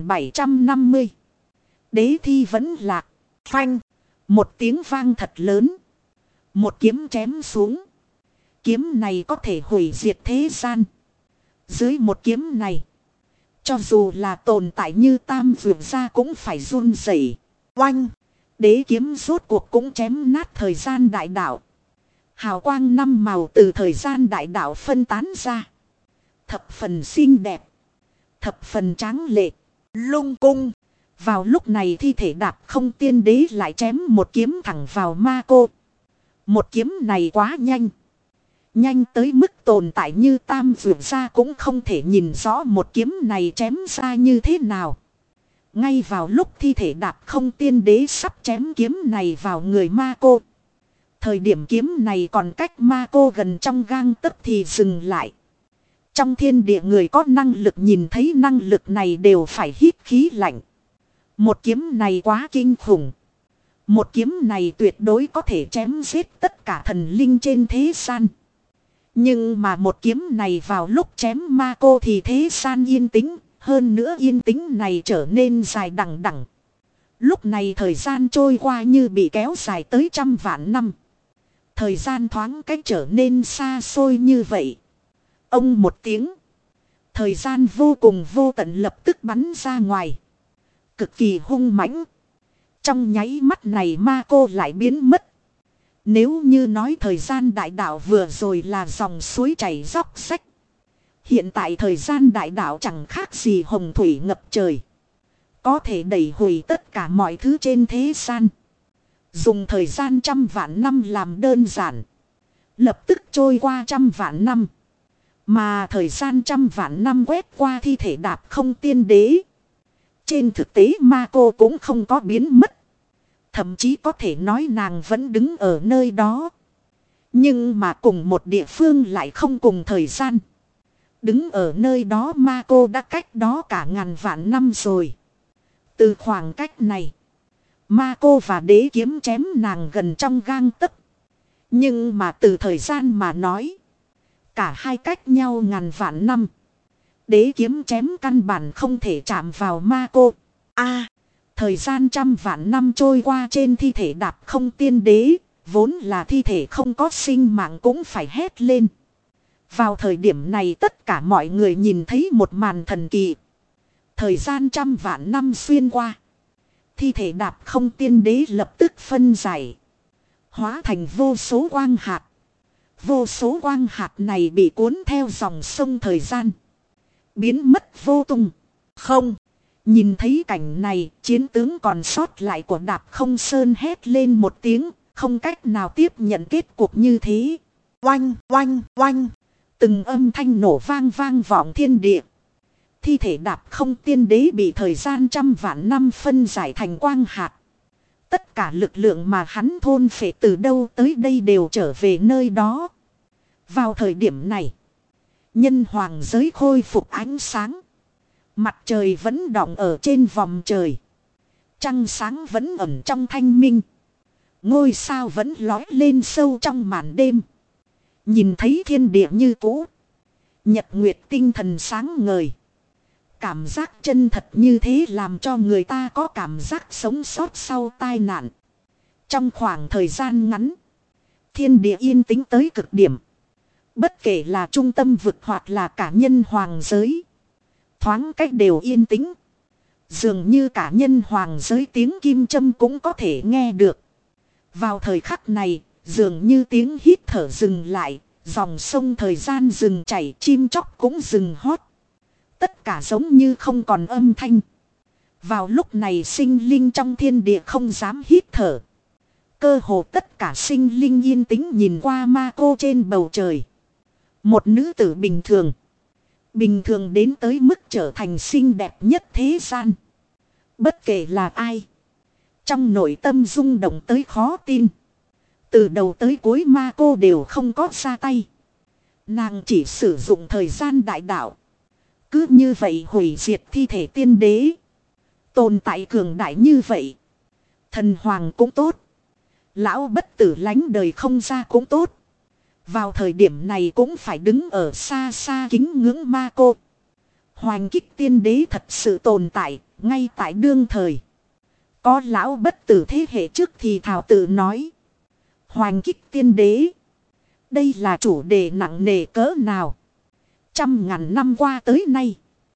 1750. Đế thi vẫn lạc. Phanh. Một tiếng vang thật lớn. Một kiếm chém xuống. Kiếm này có thể hủy diệt thế gian. Dưới một kiếm này. Cho dù là tồn tại như Tam Vượt Gia cũng phải run rẩy. Oanh. Đế kiếm rốt cuộc cũng chém nát thời gian đại đạo. Hào quang năm màu từ thời gian đại đạo phân tán ra. Thập phần xinh đẹp. Thập phần tráng lệ. Lung cung. Vào lúc này thi thể đạp không tiên đế lại chém một kiếm thẳng vào ma cô. Một kiếm này quá nhanh. Nhanh tới mức tồn tại như Tam Vượt Gia cũng không thể nhìn rõ một kiếm này chém ra như thế nào. Ngay vào lúc thi thể đạp không tiên đế sắp chém kiếm này vào người ma cô. Thời điểm kiếm này còn cách ma cô gần trong gang tấc thì dừng lại. Trong thiên địa người có năng lực nhìn thấy năng lực này đều phải hít khí lạnh. Một kiếm này quá kinh khủng. Một kiếm này tuyệt đối có thể chém giết tất cả thần linh trên thế gian. Nhưng mà một kiếm này vào lúc chém ma cô thì thế gian yên tĩnh. Hơn nữa yên tĩnh này trở nên dài đằng đẵng. Lúc này thời gian trôi qua như bị kéo dài tới trăm vạn năm. Thời gian thoáng cách trở nên xa xôi như vậy. Ông một tiếng. Thời gian vô cùng vô tận lập tức bắn ra ngoài. Cực kỳ hung mãnh. Trong nháy mắt này ma cô lại biến mất. Nếu như nói thời gian đại đạo vừa rồi là dòng suối chảy róc rách. Hiện tại thời gian đại đạo chẳng khác gì hồng thủy ngập trời. Có thể đẩy hủy tất cả mọi thứ trên thế gian. Dùng thời gian trăm vạn năm làm đơn giản. Lập tức trôi qua trăm vạn năm. Mà thời gian trăm vạn năm quét qua thi thể đạp không tiên đế. Trên thực tế ma cô cũng không có biến mất. Thậm chí có thể nói nàng vẫn đứng ở nơi đó. Nhưng mà cùng một địa phương lại không cùng thời gian. Đứng ở nơi đó ma cô đã cách đó cả ngàn vạn năm rồi. Từ khoảng cách này. Ma cô và đế kiếm chém nàng gần trong gang tấc. Nhưng mà từ thời gian mà nói. Cả hai cách nhau ngàn vạn năm. Đế kiếm chém căn bản không thể chạm vào ma cô. Thời gian trăm vạn năm trôi qua trên thi thể đạp không tiên đế. Vốn là thi thể không có sinh mạng cũng phải hét lên. Vào thời điểm này tất cả mọi người nhìn thấy một màn thần kỳ. Thời gian trăm vạn năm xuyên qua. Thi thể đạp không tiên đế lập tức phân giải. Hóa thành vô số quang hạt. Vô số quang hạt này bị cuốn theo dòng sông thời gian. Biến mất vô tung. Không. Nhìn thấy cảnh này, chiến tướng còn sót lại của đạp không sơn hét lên một tiếng. Không cách nào tiếp nhận kết cục như thế. Oanh, oanh, oanh. Từng âm thanh nổ vang vang vọng thiên địa. Thi thể đạp không tiên đế bị thời gian trăm vạn năm phân giải thành quang hạt. Tất cả lực lượng mà hắn thôn phệ từ đâu tới đây đều trở về nơi đó. Vào thời điểm này, nhân hoàng giới khôi phục ánh sáng. Mặt trời vẫn đọng ở trên vòng trời. Trăng sáng vẫn ẩn trong thanh minh. Ngôi sao vẫn lói lên sâu trong màn đêm. Nhìn thấy thiên địa như cũ. Nhật nguyệt tinh thần sáng ngời. Cảm giác chân thật như thế làm cho người ta có cảm giác sống sót sau tai nạn. Trong khoảng thời gian ngắn, thiên địa yên tĩnh tới cực điểm. Bất kể là trung tâm vực hoặc là cả nhân hoàng giới. Thoáng cách đều yên tĩnh. Dường như cả nhân hoàng giới tiếng kim châm cũng có thể nghe được. Vào thời khắc này, dường như tiếng hít thở dừng lại. Dòng sông thời gian dừng chảy, chim chóc cũng dừng hót. Tất cả giống như không còn âm thanh. Vào lúc này sinh linh trong thiên địa không dám hít thở. Cơ hồ tất cả sinh linh yên tĩnh nhìn qua ma cô trên bầu trời. Một nữ tử bình thường. Bình thường đến tới mức trở thành xinh đẹp nhất thế gian. Bất kể là ai. Trong nội tâm rung động tới khó tin. Từ đầu tới cuối ma cô đều không có ra tay. Nàng chỉ sử dụng thời gian đại đạo. Cứ như vậy hủy diệt thi thể tiên đế. Tồn tại cường đại như vậy. Thần hoàng cũng tốt. Lão bất tử lánh đời không ra cũng tốt. Vào thời điểm này cũng phải đứng ở xa xa kính ngưỡng ma cô. Hoành kích tiên đế thật sự tồn tại. Ngay tại đương thời. Có lão bất tử thế hệ trước thì thảo tự nói. Hoành kích tiên đế. Đây là chủ đề nặng nề cỡ nào. Trăm ngàn năm qua tới nay.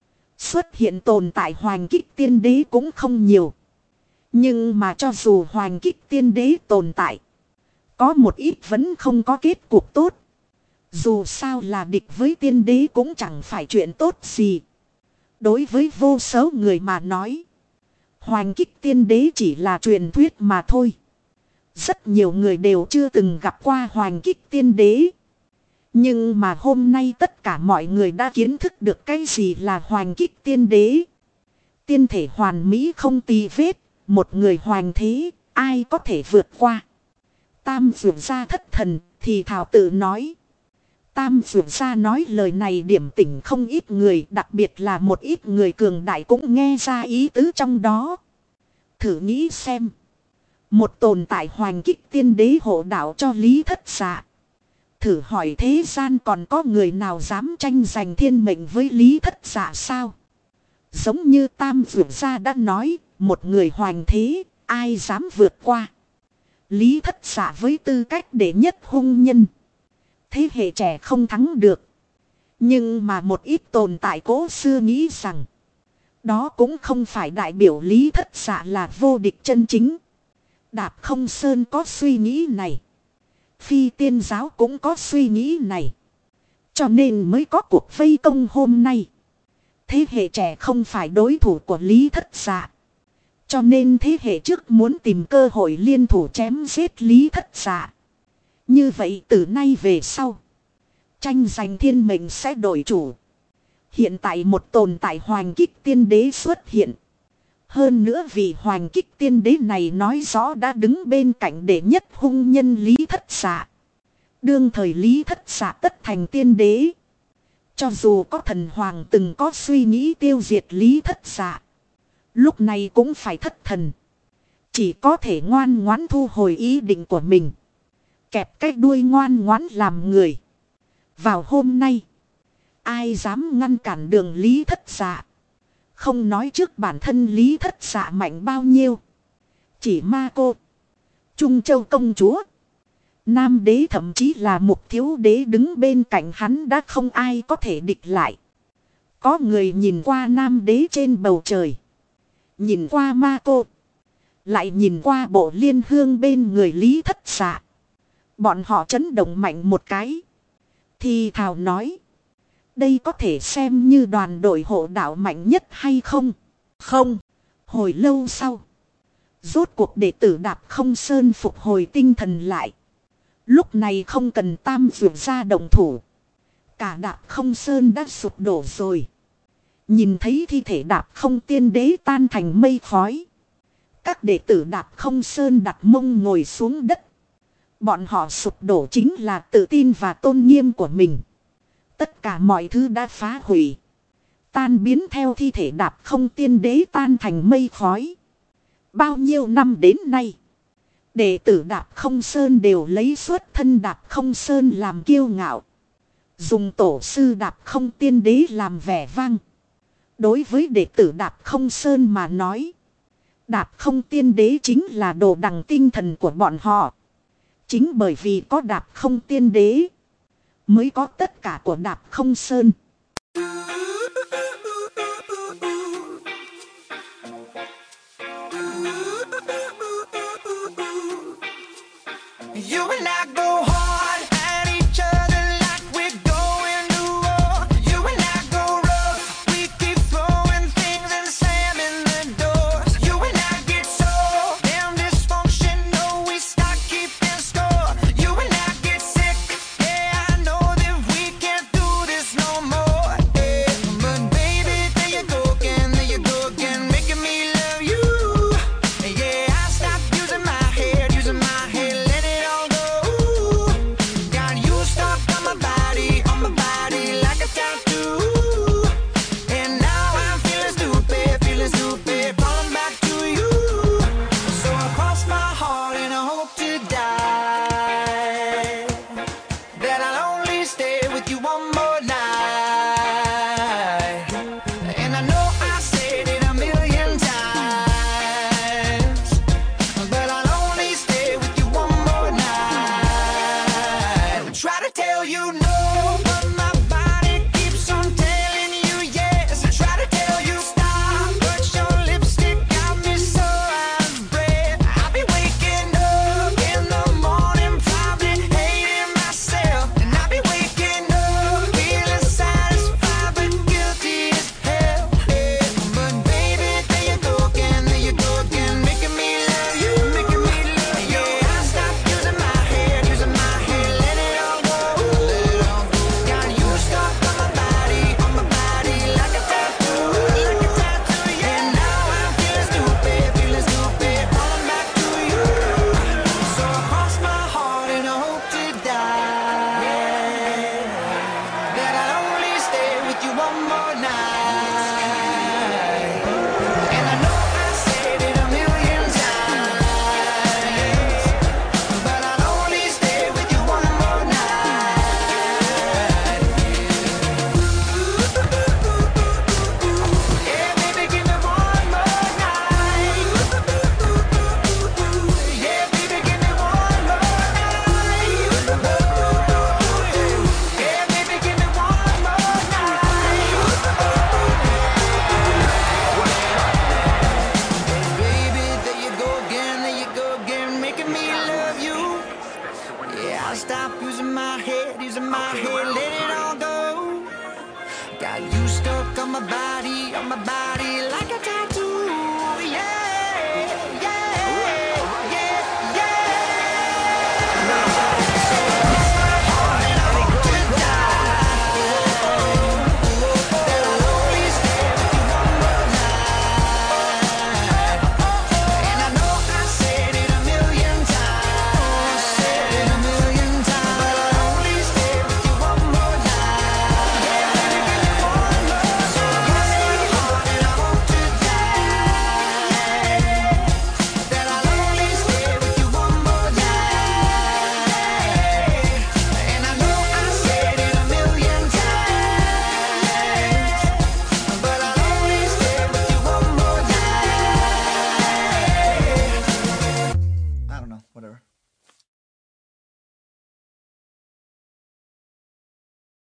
Xuất hiện tồn tại hoành kích tiên đế cũng không nhiều. Nhưng mà cho dù hoành kích tiên đế tồn tại. Có một ít vẫn không có kết cục tốt. Dù sao là địch với tiên đế cũng chẳng phải chuyện tốt gì. Đối với vô số người mà nói. Hoành kích tiên đế chỉ là truyền thuyết mà thôi. Rất nhiều người đều chưa từng gặp qua hoành kích tiên đế. Nhưng mà hôm nay tất cả mọi người đã kiến thức được cái gì là hoành kích tiên đế. Tiên thể hoàn mỹ không tì vết. Một người hoành thế, ai có thể vượt qua. Tam Dược Gia thất thần, thì thảo tự nói. Tam Dược Gia nói lời này điểm tỉnh không ít người, đặc biệt là một ít người cường đại cũng nghe ra ý tứ trong đó. Thử nghĩ xem. Một tồn tại hoành kích tiên đế hộ đạo cho Lý Thất Dạ. Thử hỏi thế gian còn có người nào dám tranh giành thiên mệnh với Lý Thất Dạ sao? Giống như Tam Dược Gia đã nói, một người hoành thế, ai dám vượt qua. Lý Thất Dạ với tư cách đệ nhất hung nhân. Thế hệ trẻ không thắng được. Nhưng mà một ít tồn tại cố xưa nghĩ rằng. Đó cũng không phải đại biểu Lý Thất Dạ là vô địch chân chính. Đạp Không Sơn có suy nghĩ này. Phi Tiên Giáo cũng có suy nghĩ này. Cho nên mới có cuộc vây công hôm nay. Thế hệ trẻ không phải đối thủ của Lý Thất Dạ. Cho nên thế hệ trước muốn tìm cơ hội liên thủ chém giết Lý Thất Dạ. Như vậy từ nay về sau. Tranh giành thiên mệnh sẽ đổi chủ. Hiện tại một tồn tại hoành kích tiên đế xuất hiện. Hơn nữa vì hoành kích tiên đế này nói rõ đã đứng bên cạnh đệ nhất hung nhân Lý Thất Dạ. Đương thời Lý Thất Dạ tất thành tiên đế. Cho dù có thần hoàng từng có suy nghĩ tiêu diệt Lý Thất Dạ. Lúc này cũng phải thất thần. Chỉ có thể ngoan ngoãn thu hồi ý định của mình. Kẹp cái đuôi ngoan ngoãn làm người. Vào hôm nay. Ai dám ngăn cản đường Lý Thất Dạ. Không nói trước bản thân Lý Thất Dạ mạnh bao nhiêu. Chỉ ma cô. Trung Châu công chúa. Nam đế thậm chí là Mục Thiếu đế đứng bên cạnh hắn đã không ai có thể địch lại. Có người nhìn qua Nam đế trên bầu trời. Nhìn qua ma cô. Lại nhìn qua bộ liên hương bên người Lý Thất Dạ. Bọn họ chấn động mạnh một cái. Thì thào nói. Đây có thể xem như đoàn đội hộ đạo mạnh nhất hay không? Không. Hồi lâu sau. Rốt cuộc đệ tử Đạp Không Sơn phục hồi tinh thần lại. Lúc này không cần Tam Dược Gia động thủ. Cả Đạp Không Sơn đã sụp đổ rồi. Nhìn thấy thi thể Đạp Không tiên đế tan thành mây khói. Các đệ tử Đạp Không Sơn đặt mông ngồi xuống đất. Bọn họ sụp đổ chính là tự tin và tôn nghiêm của mình. Tất cả mọi thứ đã phá hủy. Tan biến theo thi thể Đạp Không tiên đế tan thành mây khói. Bao nhiêu năm đến nay. Đệ tử Đạp Không Sơn đều lấy xuất thân Đạp Không Sơn làm kiêu ngạo. Dùng tổ sư Đạp Không Tiên Đế làm vẻ vang. Đối với đệ tử Đạp Không Sơn mà nói, Đạp Không Tiên Đế chính là đồ đằng tinh thần của bọn họ. Chính bởi vì có Đạp Không Tiên Đế, mới có tất cả của Đạp Không Sơn. You and I go home.